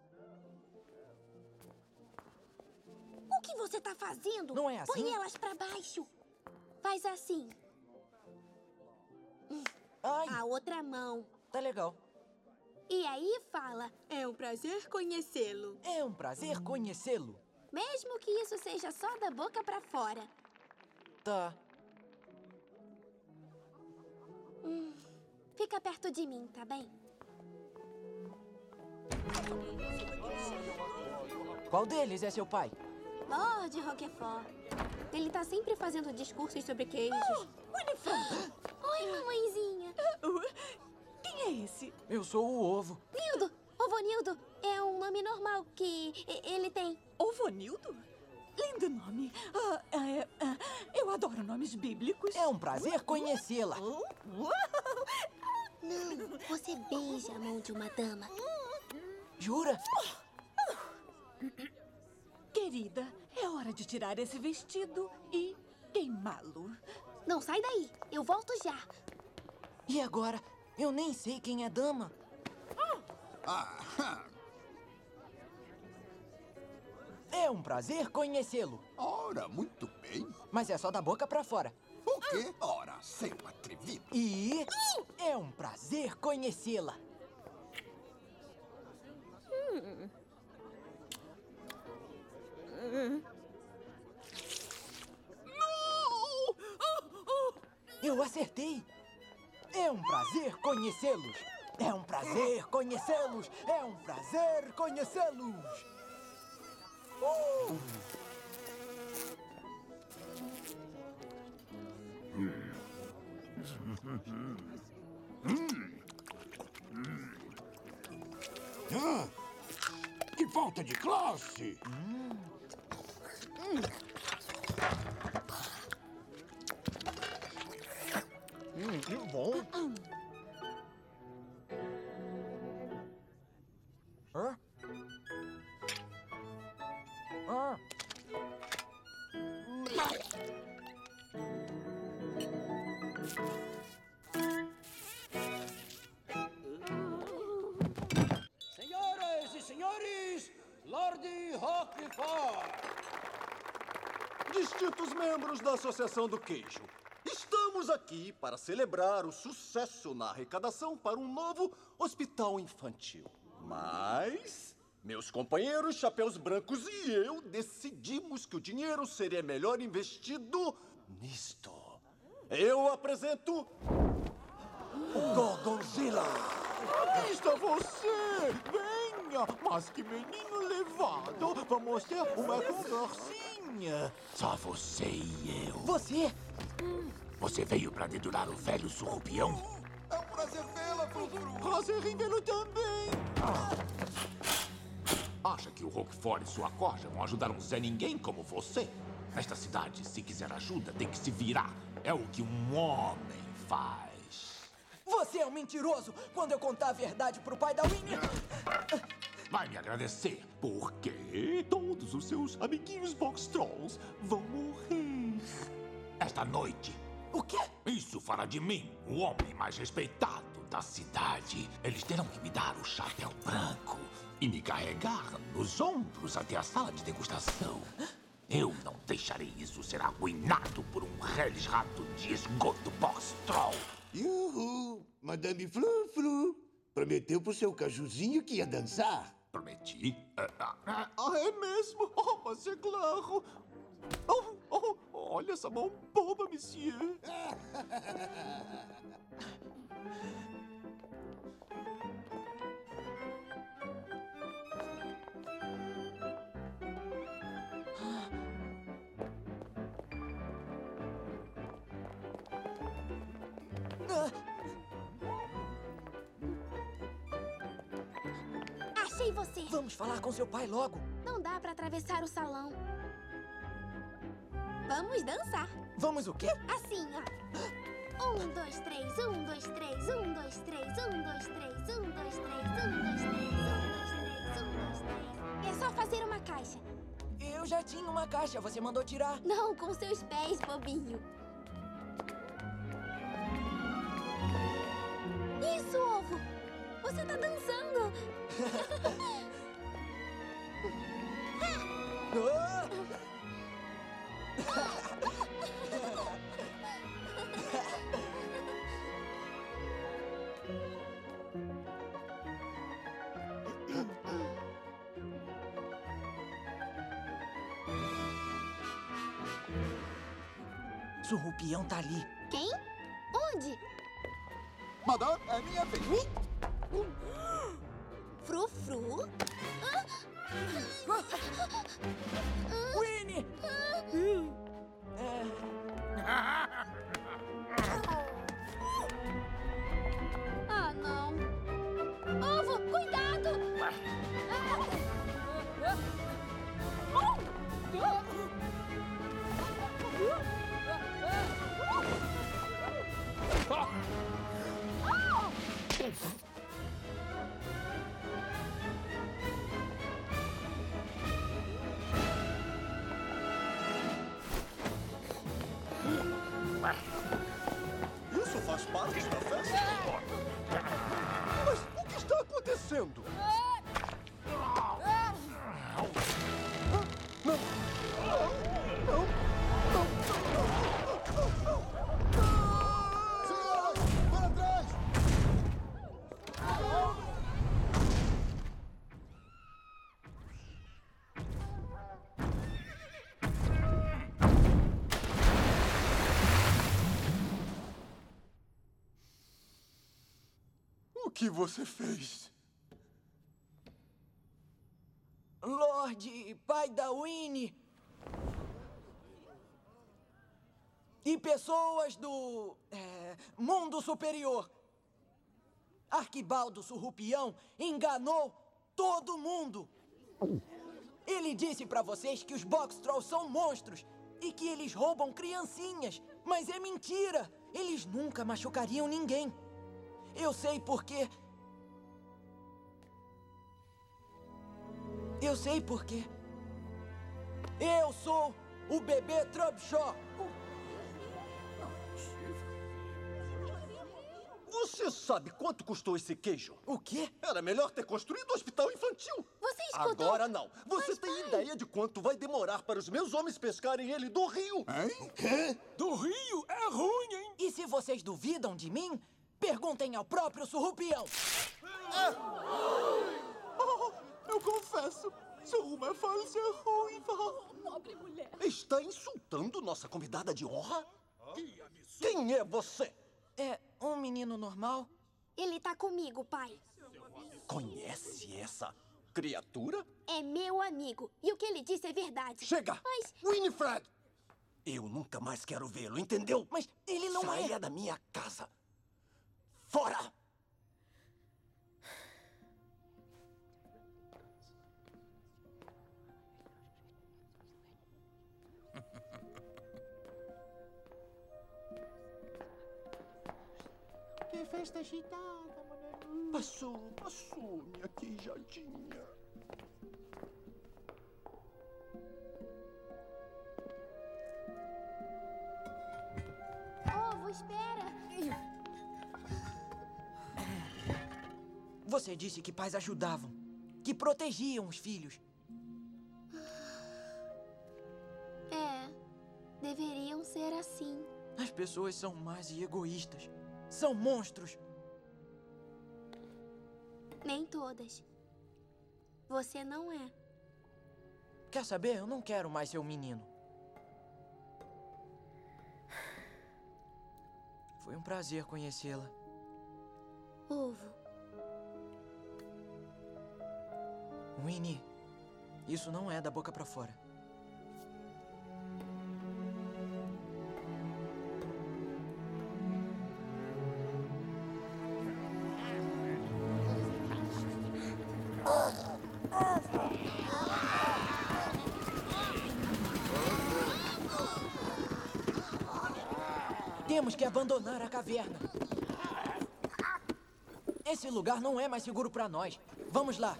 O que você tá fazendo? Não é assim? Põe elas pra baixo. Faz assim. Ai. A outra mão. Tá legal. E aí fala, é um prazer conhecê-lo. É um prazer conhecê-lo. Mesmo que isso seja só da boca pra fora. Tá. Hum, fica perto de mim, tá bem? Qual deles é seu pai? Lord Roquefort. Ele tá sempre fazendo discursos sobre queijos. Oh, Unifrão! Oi, mamãezinha. Quem é esse? Eu sou o Ovo. Nildo! Ovonildo é um nome normal que ele tem. Ovonildo? Lindo nome. Ah, é, ah, eu adoro nomes bíblicos. É um prazer conhecê-la. Não, você beija a mão de uma dama. Jura? Querida, é hora de tirar esse vestido e queimá-lo. Não sai daí, eu volto já. E agora? Eu nem sei quem é dama. Ah, É um prazer conhecê-lo. ora, muito bem. Mas é só da boca pra fora. O quê? Ora, seu atrevido. E é um prazer conhecê-la. Hum. Hum. Eu acertei. É um prazer conhecê-los. É um prazer conhecê-los. É um prazer conhecê-los. Oh! Ah, que falta de classe! Hum. Hum, que bom. Hã? Ah. Senhoras e senhores, Lord Roquefort. Distintos membros da Associação do Queijo, estamos aqui para celebrar o sucesso na arrecadação para um novo hospital infantil. Mas Meus companheiros chapéus brancos e eu decidimos que o dinheiro seria melhor investido nisto. Eu apresento o Gorgonzilla. Aqui está você! Venha! Mas que menino levado! Vamos ter uma conversinha. Só você e eu. Você? Você veio pra dedurar o velho surrupião? É um prazer vê-la, Frufru. Prazer em vê-lo também. Acha que o Roquefort e sua corja vão ajudar um Zé Ninguém como você? Nesta cidade, se quiser ajuda, tem que se virar. É o que um homem faz. Você é um mentiroso! Quando eu contar a verdade pro pai da Winnie... Vai me agradecer, porque Todos os seus amiguinhos Box Trolls vão morrer. esta noite... O quê? Isso fará de mim o homem mais respeitado da cidade. Eles terão que me dar o chapéu branco e me carregar nos ombros até a sala de degustação. Eu não deixarei isso ser arruinado por um reles rato de esgoto Box Troll. Uhul! Madame Frufru prometeu pro seu cajuzinho que ia dançar. Prometi? Ah, ah, ah. Ah, é mesmo? Oh, mas é claro. Oh, oh, olha essa mão boba, monsieur. Achei você. Vamos falar com seu pai logo. Não dá pra atravessar o salão. Vamos dançar. Vamos o quê? Assim, ó. Um, dois, três, um, dois, três, um, dois, três, um, dois, três, um, dois, três, um, dois, três, um, dois, três, um, dois, três. É só fazer uma caixa. Eu já tinha uma caixa, você mandou tirar. Não, com seus pés, bobinho. Isso, ovo! Você tá dançando! Surrupião tá ali. Quem? Onde? Madame, é minha vez. Frufru? Winnie! Ah, não. Ovo, cuidado! Isso faz parte da festa? Mas o que está acontecendo? Não! Não! Senhoras, para trás! O que você fez? Lorde, pai da Winnie. E pessoas do é, mundo superior. Arquibaldo Surrupião enganou todo mundo. Ele disse pra vocês que os Box Trolls são monstros e que eles roubam criancinhas. Mas é mentira. Eles nunca machucariam ninguém. Eu sei por quê. Eu sei por quê. Eu sou o bebê Trubshaw. Você sabe quanto custou esse queijo? O quê? Era melhor ter construído um hospital infantil. Você escutou? Agora não. Você Mas, tem pai... ideia de quanto vai demorar para os meus homens pescarem ele do rio? Hein? Quê? Do rio é ruim, hein? E se vocês duvidam de mim, perguntem ao próprio Surrupião. Oh, eu confesso faço? Sou uma falsa ruiva. Pobre mulher. Está insultando nossa convidada de honra? Quem é você? É um menino normal? Ele tá comigo, pai. Conhece essa criatura? É meu amigo. E o que ele disse é verdade. Chega! Mas... Winifred! Eu nunca mais quero vê-lo, entendeu? Mas ele não é... Saia da minha casa. Fora! Que festa agitada, Manalu. Passou, passou, minha queijadinha. Ovo, espera. Você disse que pais ajudavam, que protegiam os filhos. É, deveriam ser assim. As pessoas são más e egoístas. São monstros. Nem todas. Você não é. Quer saber? Eu não quero mais ser um menino. Foi um prazer conhecê-la. Ovo. Winnie, isso não é da boca pra fora. Temos que abandonar a caverna. Esse lugar não é mais seguro para nós. Vamos lá.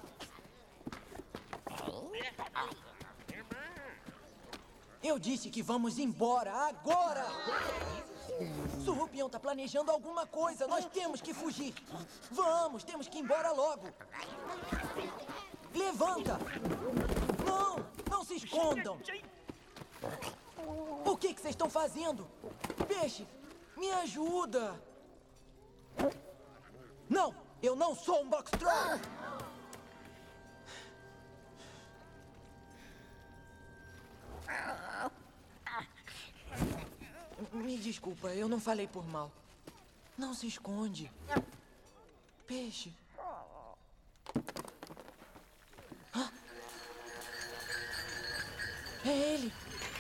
Eu disse que vamos embora agora! Surrupião tá planejando alguma coisa. Nós temos que fugir. Vamos, temos que ir embora logo. Levanta! Não, não se escondam. O que que vocês estão fazendo? Peixe, me ajuda. Não, eu não sou um Box Troll. Me desculpa, eu não falei por mal. Não se esconde. Peixe. Hã? É ele.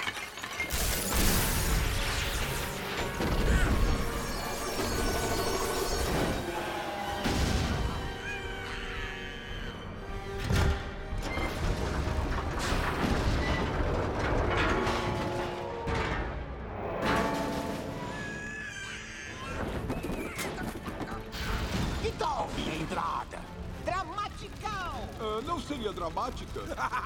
Uh, não seria dramática?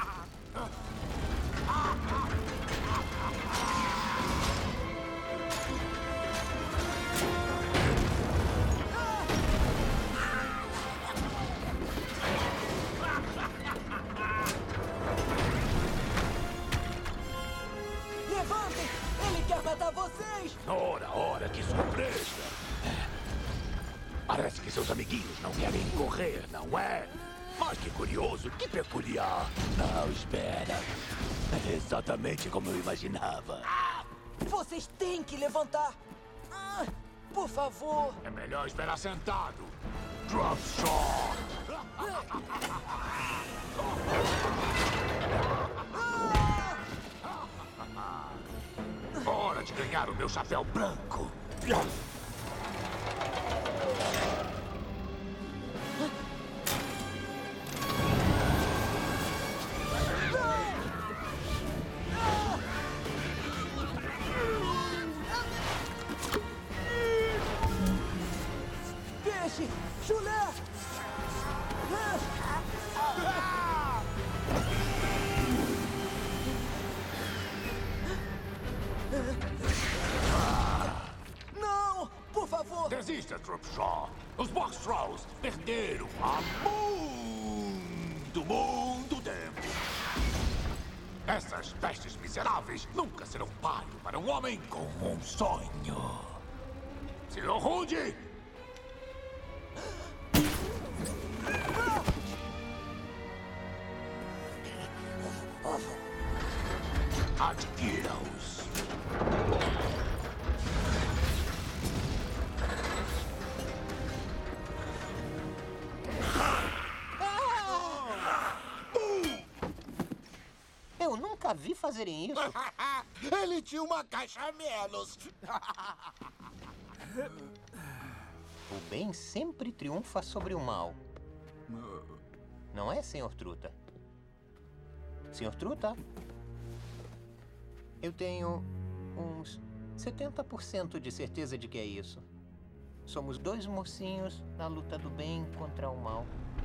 Levantem! Ele quer matar vocês! Ora, ora, que surpresa! Parece que seus amiguinhos não querem correr, não é? Mas que curioso, que peculiar. Não, espera. É exatamente como eu imaginava. Vocês têm que levantar. Ah, por favor. É melhor esperar sentado. Drop shot. Hora de ganhar o meu chapéu branco. Peixe! Chulé! Não! Por favor! Desista, Trupshaw. Os Box Trolls perderam há muito, muito tempo. Essas pestes miseráveis nunca serão páreo para um homem com um sonho. senhor Rude! Adquira-os. Eu nunca vi fazerem isso. Ele tinha uma caixa a menos. O bem sempre triunfa sobre o mal. Não é, senhor Truta? senhor Truta? Eu tenho uns setenta por cento de certeza de que é isso. Somos dois mocinhos na luta do bem contra o mal.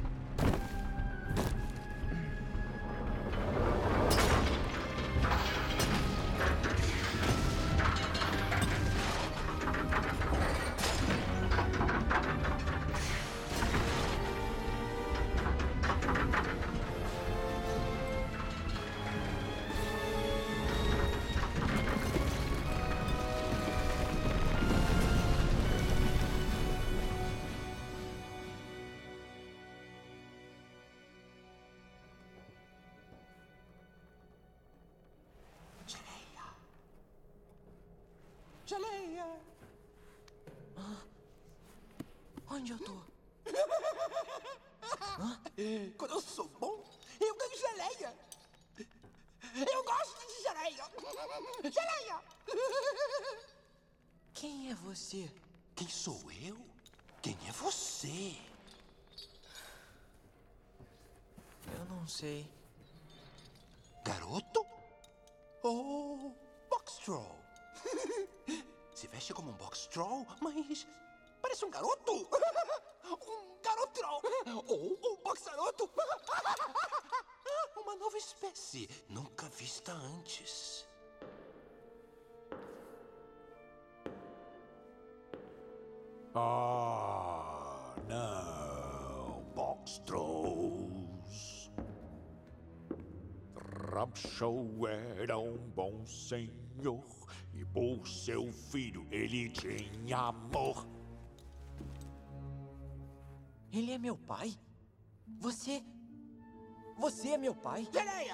Geleia! Ah, onde eu tô? Hã? Quando eu sou bom, eu ganho geleia. Eu gosto de geleia. Geleia! Quem é você? Quem sou eu? Quem é você? Eu não sei. Garoto? Oh, Boxtroll. Se veste como um Boxtroll, mas parece um garoto. Um garotroll. Ou um Boxaroto. Uma nova espécie, nunca vista antes. Ah, não, Boxtrolls. Trubshaw era um bom senhor e por seu filho ele tinha amor. Ele é meu pai? Você... Você é meu pai? Geleia!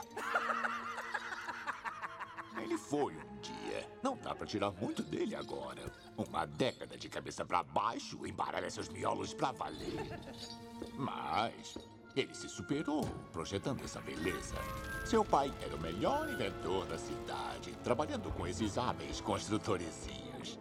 Ele foi um dia. Não dá pra tirar muito dele agora. Uma década de cabeça pra baixo embaralha seus miolos pra valer. Mas ele se superou, projetando essa beleza. Seu pai era o melhor inventor da cidade, trabalhando com esses hábeis construtorezinhos.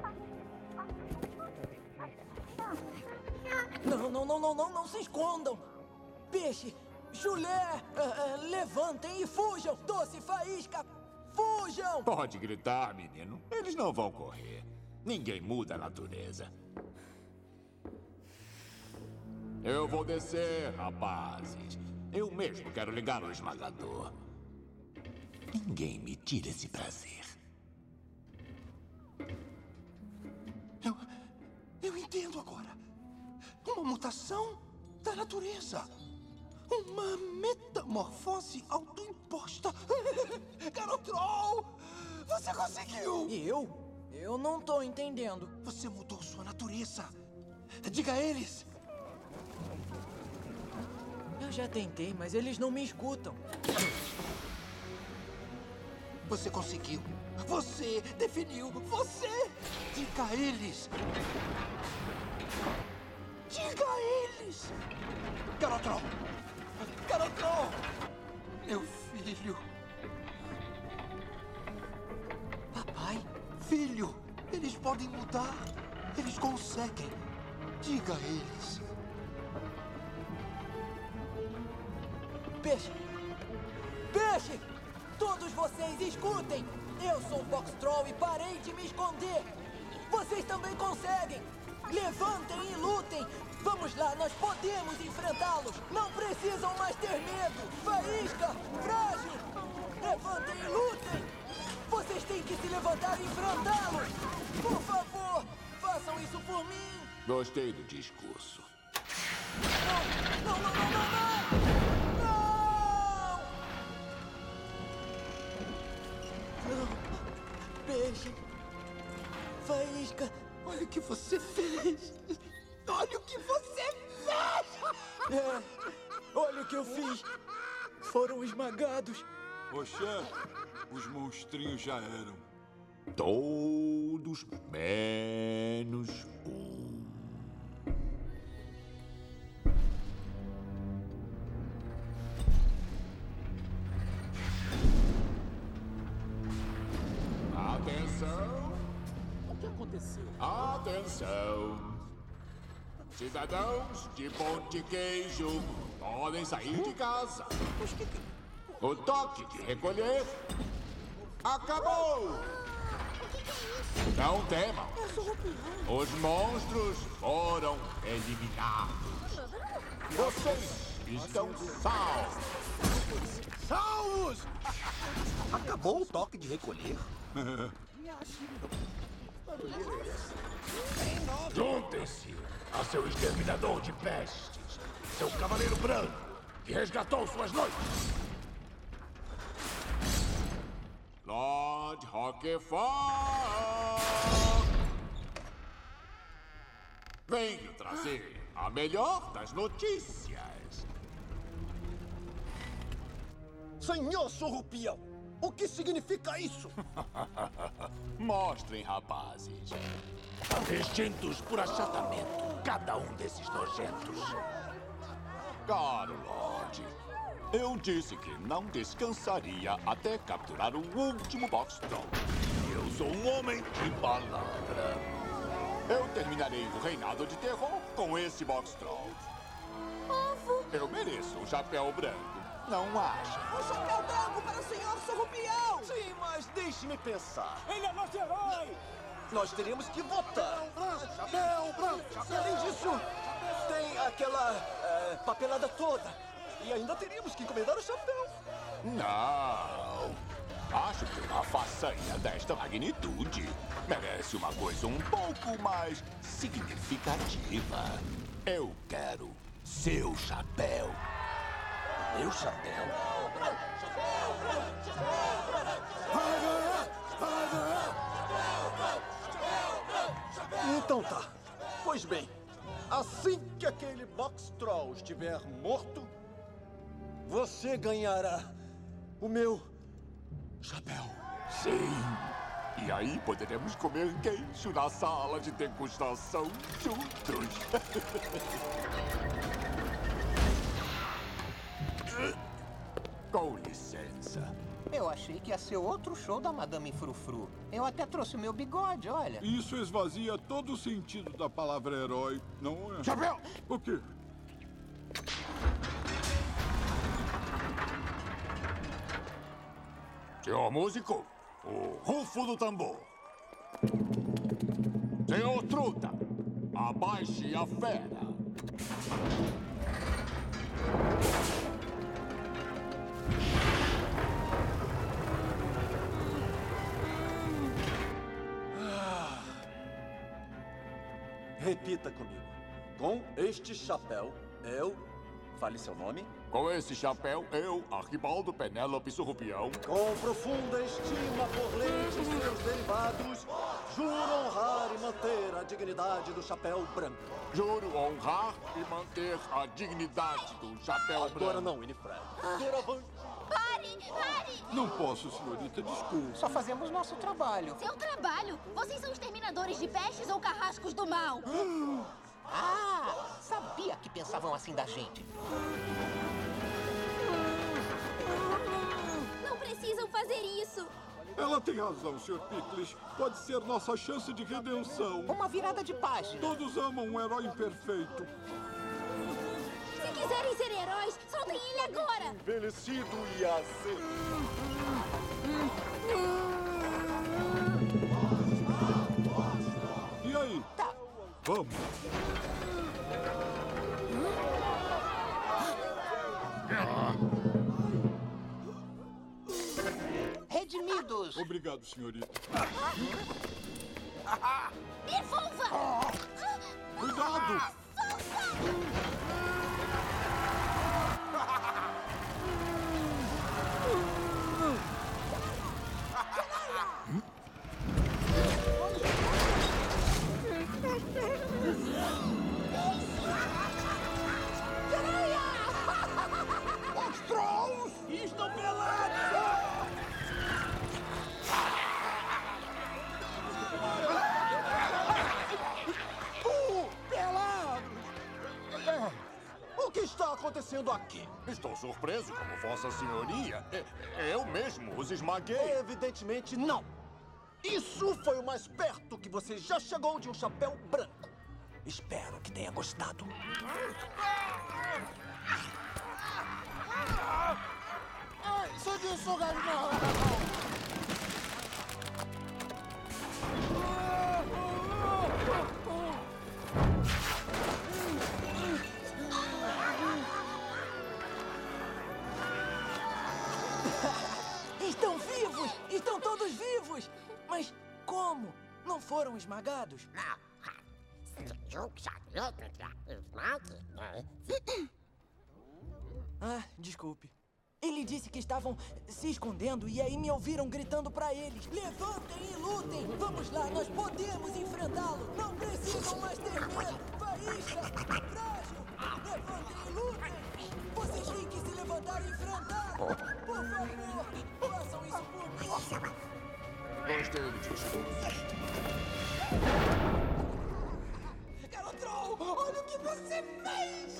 Não, não, não, não, não, não se escondam! Peixe, chulé, uh, uh, levantem e fujam! Doce, faísca, fujam! Pode gritar, menino. Eles não vão correr. Ninguém muda a natureza. Eu vou descer, rapazes. Eu mesmo quero ligar o esmagador. Ninguém me tira esse prazer. Eu... Eu entendo agora. Uma mutação da natureza. Uma metamorfose autoimposta. Garotroll! Você conseguiu! Eu? Eu não tô entendendo. Você mudou sua natureza. Diga a eles. Eu já tentei, mas eles não me escutam. Você conseguiu. Você definiu. Você! Diga a eles. Diga a eles. Garotroll! Garotroll! Meu filho. Papai? Filho, eles podem mudar. Eles conseguem. Diga a eles. Peixe! Peixe! Todos vocês escutem! Eu sou o Boxtroll e parei de me esconder! Vocês também conseguem! Levantem e lutem! Vamos lá, nós podemos enfrentá-los! Não precisam mais ter medo! Faísca! Frágil! Levantem e lutem! Vocês têm que se levantar e enfrentá-los! Por favor, façam isso por mim! Gostei do discurso. Não, não, não, não, não, não! Não! Peixe! Faísca! Olha o que você fez! Olha o que você fez! É, olha o que eu fiz! Foram esmagados! Ô, chefe, Os monstrinhos já eram. Todos menos um. Atenção! O que aconteceu? Atenção! Cidadãos de Ponte Queijo podem sair de casa. O toque de recolher acabou! Não temam. Os monstros foram eliminados. Vocês estão salvos. Salvos! Acabou o toque de recolher? Juntem-se a seu exterminador de pestes, seu cavaleiro branco, que resgatou suas noites. Lord Roquefort! Venho trazer a melhor das notícias. Senhor Surrupião, o que significa isso? Mostrem, rapazes. Extintos por achatamento, cada um desses nojentos. Caro Lorde, eu disse que não descansaria até capturar o último Box Troll. Eu sou um homem de palavra. Eu terminarei o reinado de terror com esse Box Troll. Ovo! Eu mereço um chapéu branco, não acha? Um chapéu branco para o senhor Surrupião! Sim, mas deixe-me pensar. Ele é nosso herói! Nós teríamos que votar. Chapéu branco, chapéu Além disso, tem aquela eh, papelada toda. E ainda teríamos que encomendar o chapéu. Não. Acho que uma façanha desta magnitude merece uma coisa um pouco mais significativa. Eu quero seu chapéu. Meu chapéu? Então tá. Pois bem, assim que aquele Box Troll estiver morto, você ganhará o meu chapéu. Sim. E aí poderemos comer queijo na sala de degustação juntos. Com licença. Eu achei que ia ser outro show da Madame Frufru. Eu até trouxe o meu bigode, olha. Isso esvazia todo o sentido da palavra herói, não é? Chapéu! O quê? Senhor músico, o rufo do tambor. Senhor truta, abaixe a fera. Repita comigo. Com este chapéu, eu... Fale seu nome. Com esse chapéu, eu, Arquibaldo Penélope Surrupião, Com profunda estima por leite e seus derivados, juro honrar e manter a dignidade do chapéu branco. juro honrar e manter a dignidade do chapéu branco. Agora não, Winifred. Doravante. Pare! Pare! Não posso, senhorita, desculpe. Só fazemos nosso trabalho. Seu trabalho? Vocês são exterminadores de pestes ou carrascos do mal? Ah, sabia que pensavam assim da gente. Não precisam fazer isso. Ela tem razão, senhor Pickles. Pode ser nossa chance de redenção. Uma virada de página. Todos amam um herói imperfeito. Se quiserem ser heróis, soltem ele agora! Envelhecido e assim. E aí? Tá. Vamos. Redimidos. Obrigado, senhorita. Devolva! Cuidado! Os trolls estão pelados! acontecendo aqui? Estou surpreso como Vossa Senhoria. E- Eu mesmo os esmaguei. Evidentemente não. Isso foi o mais perto que você já chegou de um chapéu branco. Espero que tenha gostado. Ai, só disso, galinha. Estão vivos! Estão todos vivos! Mas como? Não foram esmagados? Ah, desculpe. Ele disse que estavam se escondendo e aí me ouviram gritando pra eles. Levantem e lutem! Vamos lá, nós podemos enfrentá-lo! Não precisam mais ter medo! Faísca! Frágil! Levantem e lutem! Vocês têm que se levantar e enfrentar! Por favor, façam isso por mim! Gostei disso. Garotrol, olha o que você fez!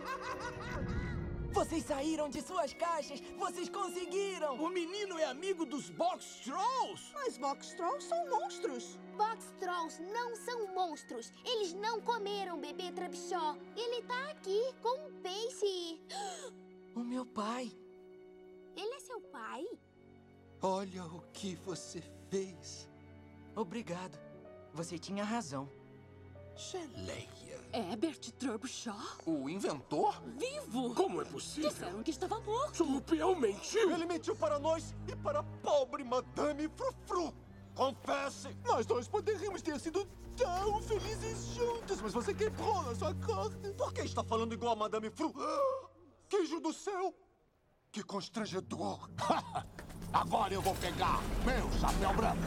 Vocês saíram de suas caixas! Vocês conseguiram! O menino é amigo dos Box Trolls! Mas Box Trolls são monstros! Box Trolls não são monstros. Eles não comeram o bebê Trubshaw. Ele tá aqui com o Pace. O meu pai. Ele é seu pai? Olha o que você fez. Obrigado. Você tinha razão. Geleia. Herbert Trubshaw? O inventor? Vivo! Como é possível? Disseram que estava morto. Surrupial mentiu! Ele mentiu para nós e para a pobre Madame Frufru. Confesse, nós dois poderíamos ter sido tão felizes juntos, mas você quebrou na sua carne. Por que está falando igual a Madame Fru? Queijo do céu! Que constrangedor! Agora eu vou pegar meu chapéu branco.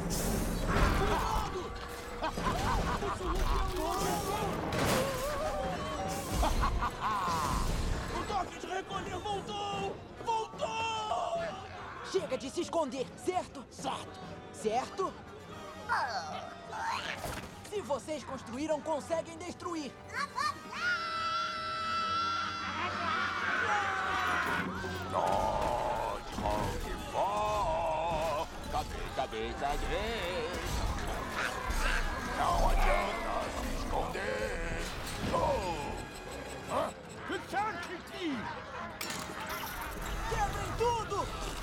O toque de recolher voltou! Voltou! Chega de se esconder, certo? Certo. Certo? Se vocês construíram, conseguem destruir. Nós, Roquefort! Cadê, cadê, cadê? Não adianta se esconder! Oh! Hã? Quebrem tudo!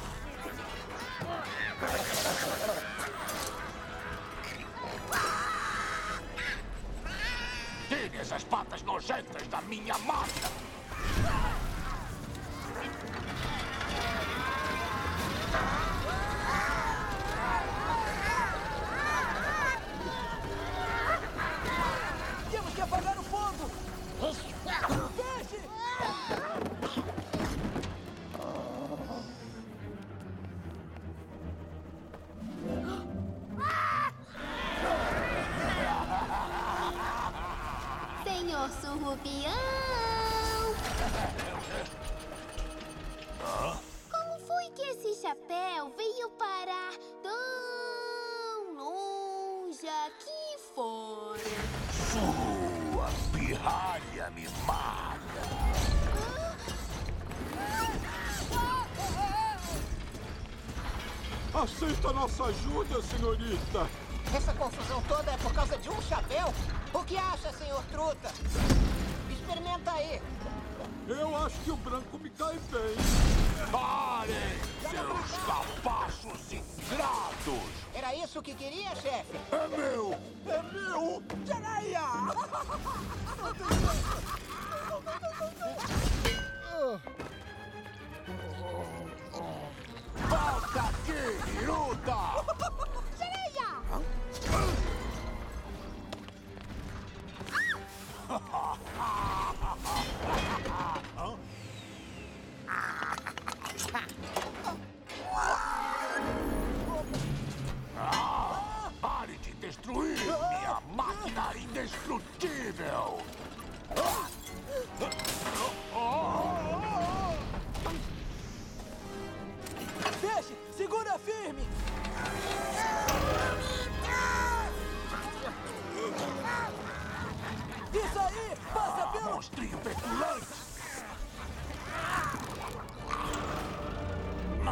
Tire essas patas nojentas da minha máquina! Temos que apagar o fogo! Feche! Senhor Surrupião! Como foi que esse chapéu veio parar tão longe aqui fora? Sua pirralha mimada! Aceita nossa ajuda, senhorita! Essa confusão toda é por causa de um chapéu? O que acha, senhor Truta? Experimenta aí. Eu acho que o branco me cai bem. Parem, seus capachos ingratos! Era isso que queria, chefe? É meu! É meu! Geleia! Volta aqui, Hiruta! Geleia! Ah, pare de destruir minha máquina indestrutível! Ah!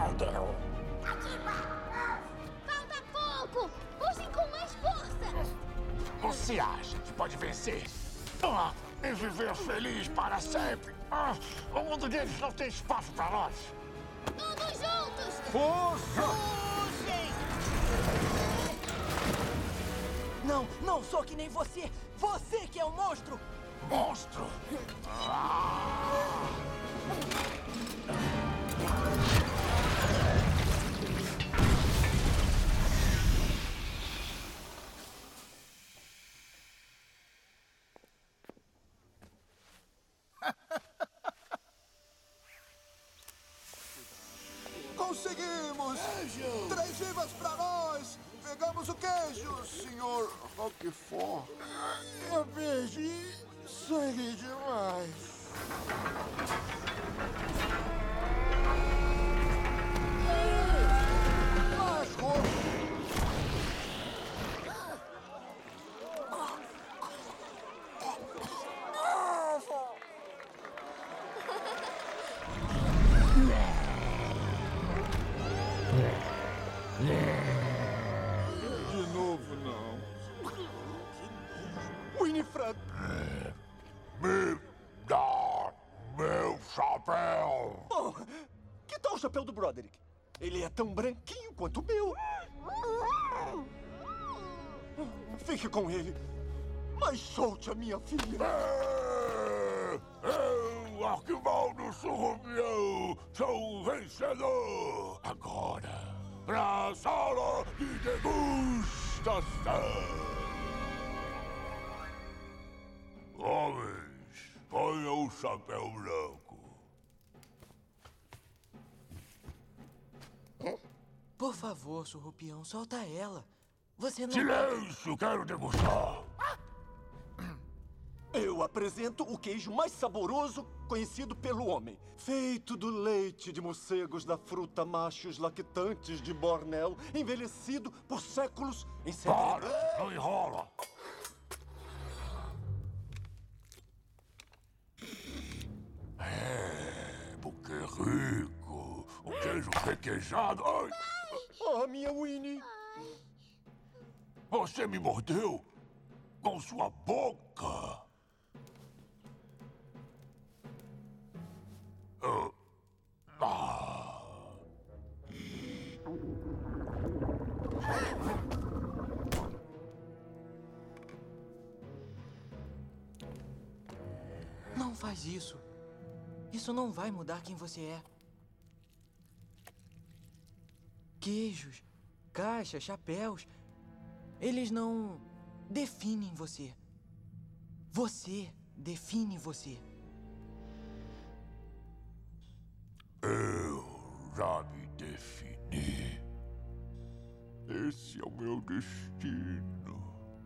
Falta pouco! Puxem com mais força! Você acha que pode vencer? Ah, e viver feliz para sempre? Ah, o mundo deles não tem espaço para nós. Todos juntos! Força! Puxem! Não, não sou que nem você! Você que é um monstro! Monstro? Ah! Conseguimos! Queijo! Três vivas pra nós! Pegamos o queijo, senhor Roquefort. Eu perdi sangue demais. Lascou! De novo, não. Winifred! Me dá meu chapéu! Oh, que tal o chapéu do Broderick? Ele é tão branquinho quanto o meu. Fique com ele, mas solte a minha filha. Eu, Arquibaldo Surrupião, sou o vencedor! Agora, pra sala de degustação! Homens, ponham o chapéu branco. Por favor, Surrupião, solta ela. Você não... Silêncio, quero degustar. Eu apresento o queijo mais saboroso conhecido pelo homem. Feito do leite de morcegos da fruta machos lactantes de Bornéu, envelhecido por séculos em segredo. Para, não enrola. É, porque rico. O queijo requeijado. Ai. Oh, minha Winnie. Você me mordeu com sua boca. Ah. Ah. Não faz isso. Isso não vai mudar quem você é. Queijos, caixas, chapéus... Eles não definem você. Você define você. Eu já me defini. Esse é o meu destino.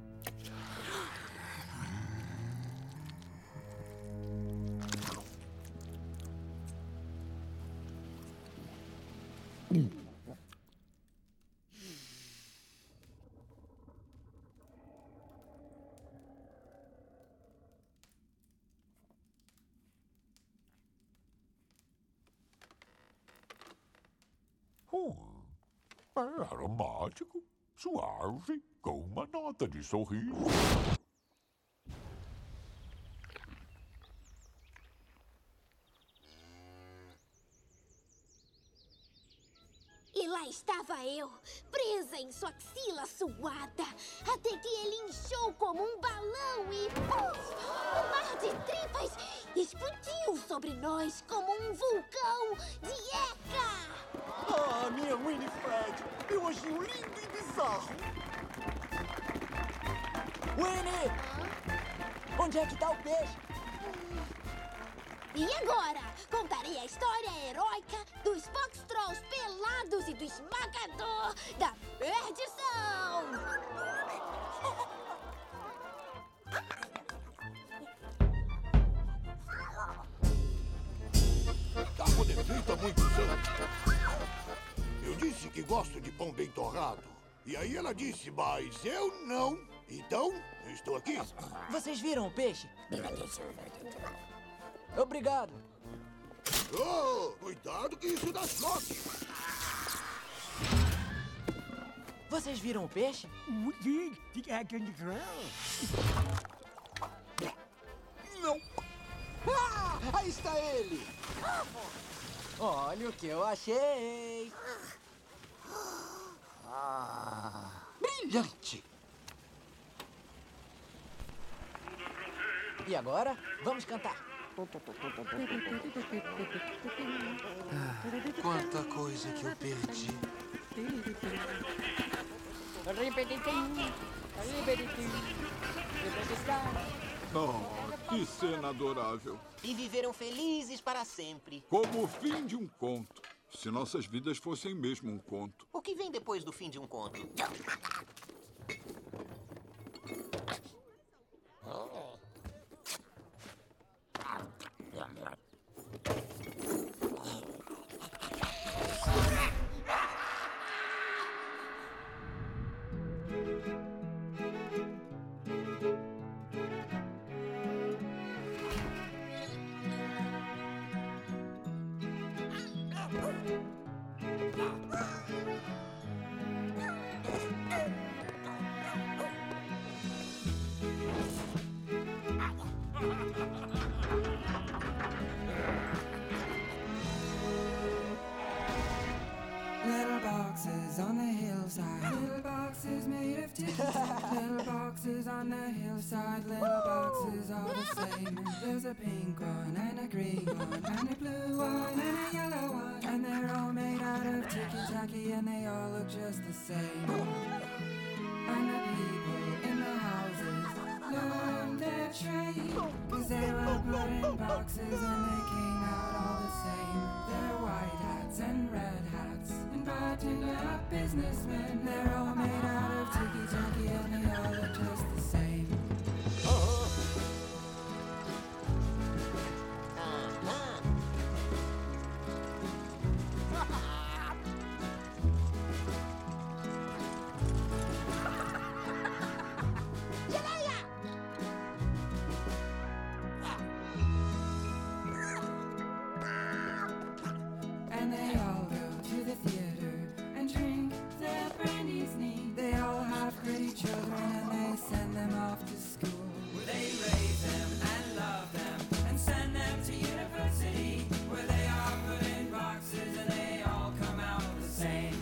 Hum, é aromático, suave, com uma nota de sorriso. E lá estava eu, presa em sua axila suada, até que ele inchou como um balão e, puf, um mar de tripas explodiu sobre nós como um vulcão de Eca! Ah, minha Winifred, meu anjinho lindo e bizarro. Winnie! Onde é que tá o peixe? E agora, contarei a história heróica dos Foxtrolls pelados e do esmagador da perdição! Tá com defeito há muitos anos. Eu disse que gosto de pão bem torrado. E aí ela disse, mas eu não. Então, eu estou aqui. Vocês viram o peixe? Obrigado. Oh, cuidado que isso dá choque. Vocês viram o peixe? Não! Ah, aí está ele! Olha o que eu achei! Ah, brilhante! E agora, vamos cantar. Ah, quanta coisa que eu perdi. Oh, que cena adorável. E viveram felizes para sempre. Como o fim de um conto. Se nossas vidas fossem mesmo um conto. O que vem depois do fim de um conto? Little boxes on the hillside. Little boxes made of tickets. Little boxes on the hillside. Little boxes all the same. There's a pink one and a green one and a blue one and a yellow one. And they're all made out of ticky-tacky and they all look just the same. And the people in the houses learned their trade. Cause they were put in boxes and they came out all the same. They're white hats and red hats. And bartender businessmen. They're all made out of ticky-tacky and they all look just the same. And they all go to the theater and drink their brandy's neat. They all have pretty children and they send them off to school. Where they raise them and love them and send them to university. Where they are put in boxes and they all come out the same.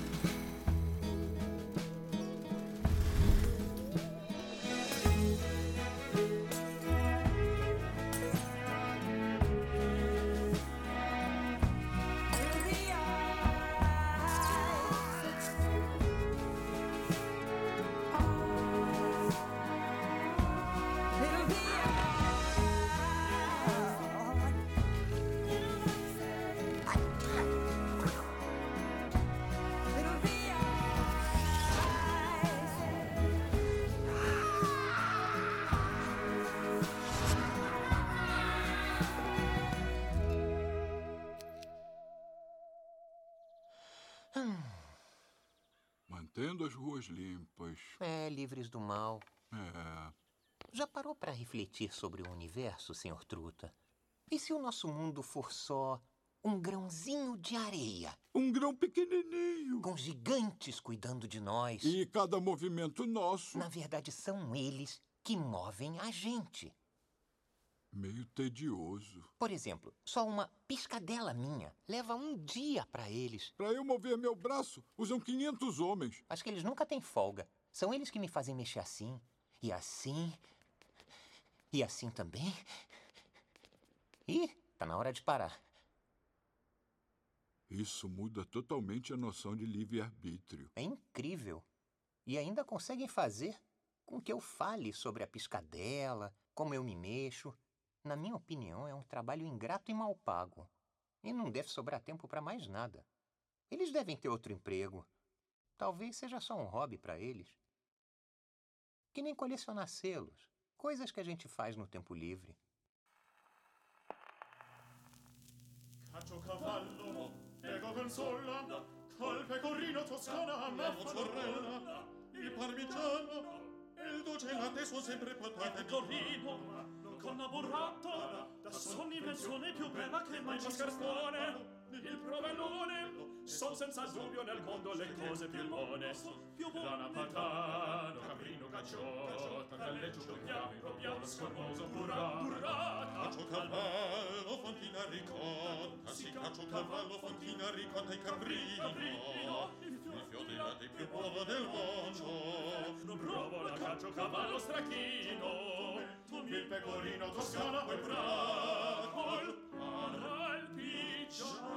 Mantendo as ruas limpas. É, livres do mal. É. Já parou para refletir sobre o universo, senhor Truta? E se o nosso mundo for só um grãozinho de areia? Um grão pequenininho. Com gigantes cuidando de nós. E cada movimento nosso. Na verdade, são eles que movem a gente. Meio tedioso. Por exemplo, só uma piscadela minha leva um dia para eles. Para eu mover meu braço, usam quinhentos homens. Acho que eles nunca têm folga. São eles que me fazem mexer assim, e assim, e assim também. Ih, tá na hora de parar. Isso muda totalmente a noção de livre-arbítrio. É incrível. E ainda conseguem fazer com que eu fale sobre a piscadela, como eu me mexo. Na minha opinião, é um trabalho ingrato e mal pago. E não deve sobrar tempo para mais nada. Eles devem ter outro emprego. Talvez seja só um hobby para eles. Que nem colecionar selos. Coisas que a gente faz no tempo livre. Caciocavallo, ego consola, col pecorino toscana, la mozzarella, il parmigiano, e il dolce latte sono sempre patate. Il pecorino, con la burrata, da sonnimensone più bella che mai mascarpone, il provellone, son senza dubbio nel mondo le cose più buone. Rana, patano, caprino, cacciotta, galleggio, giochiamo, robiamo, scormoso, burrata, burrata. Caccio, cavallo, fontina, ricotta, sì, caccio, cavallo, fontina, ricotta e caprino. Il fiodilate più buono del mondo. Non provo la caccio, cavallo, stracchino. Il pecorino, toscana, quel bracol, alpiccian.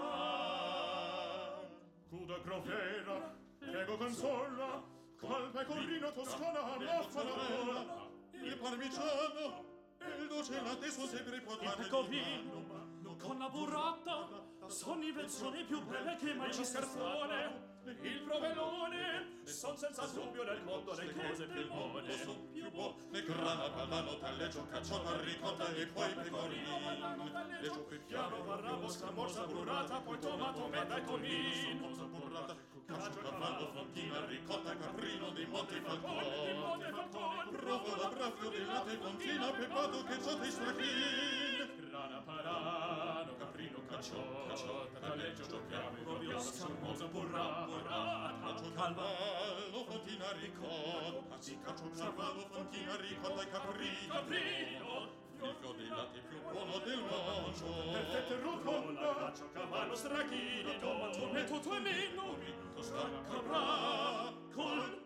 Cuda crofera, piego consola, col pecorino, toscana, la fanarella. Il parmigiano, il dolce latte sono sempre Il pecorino, con la burrata, sono i vezzoni più belle che mai ci scarsone. Il provellone, son senza dubbio nel mondo le cose più buone. Più buone, grana, padano, talleggio, cacciotta, ricotta e poi pecorino. Leggio, Piano, barrabo, scamorza, burrata, poi tomato, meta e tomino. Caccio, cavallo, fontina, ricotta, caprino, di Monte Falcone. Di Monte Falcone. Provola, braffio, di latte, fontina, pepato, cacciotta e strachin. Grana, parano, caprino, cacciotta, talleggio, giochiamo, roviolo, scamorza, burrata. Caccio, cavallo, fontina, ricotta, sì, caccio, cavallo, fontina, ricotta e caprino. Caprino. Il fiodilate più buono del mondo. Perfetto e rotondo, caccio, cavallo, strachino, tomato, e tutto è meno. Staccarà col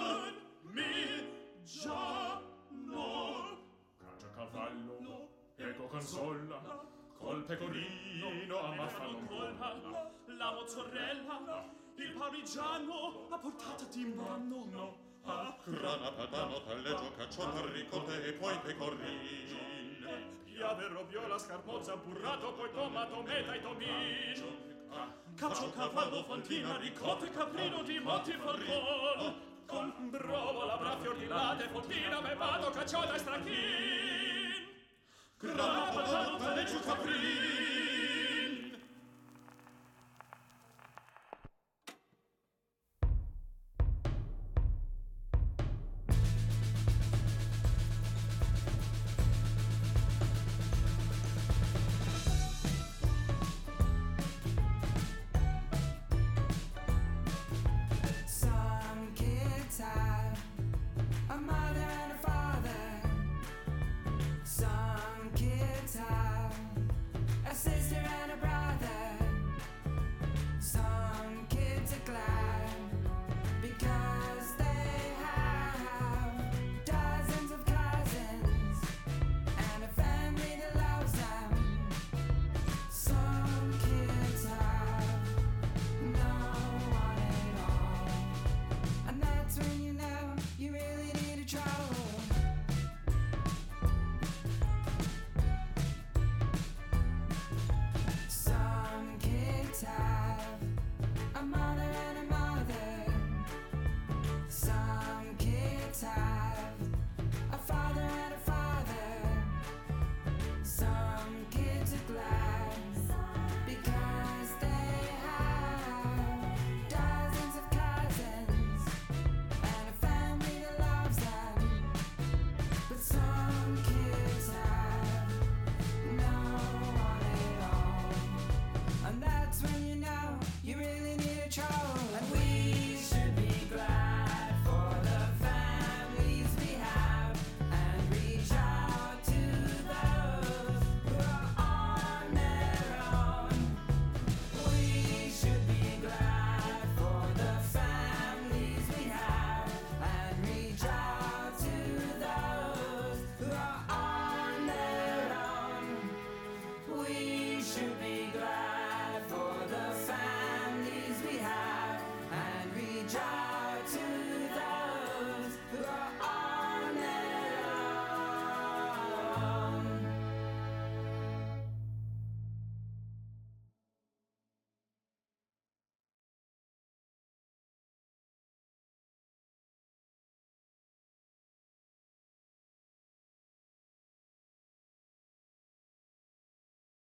parmigiano. Caccio, cavallo, ecco consola, col pecorino, ammaffano ancora. La mozzarella, il parmigiano, a portata di mano. Grana, padano, talleggio, cacciotta, ricotta e poi pecorino. Piave, roviola, scamorza, burrato, poi tomato, meta e tomino. Caccio, cavallo, fontina, ricotta e caprino di Monte Falcone. Con brovola, braffio, di latte, fontina, pepato, cacciotta e strachin. Grana, padano, talleggio, caprino. A mother and a father. Some kids have a sister and a brother. Some kids are glad because they have dozens of cousins and a family that loves them. Some kids have no one at all, and that's when you know you really need a trouble. Some kids have a mother and a mother. Some kids have a father and a father. Some kids are glad because they have dozens of cousins and a family that loves them. But some kids have no one at all, and that's when you know you really need a trouble. And we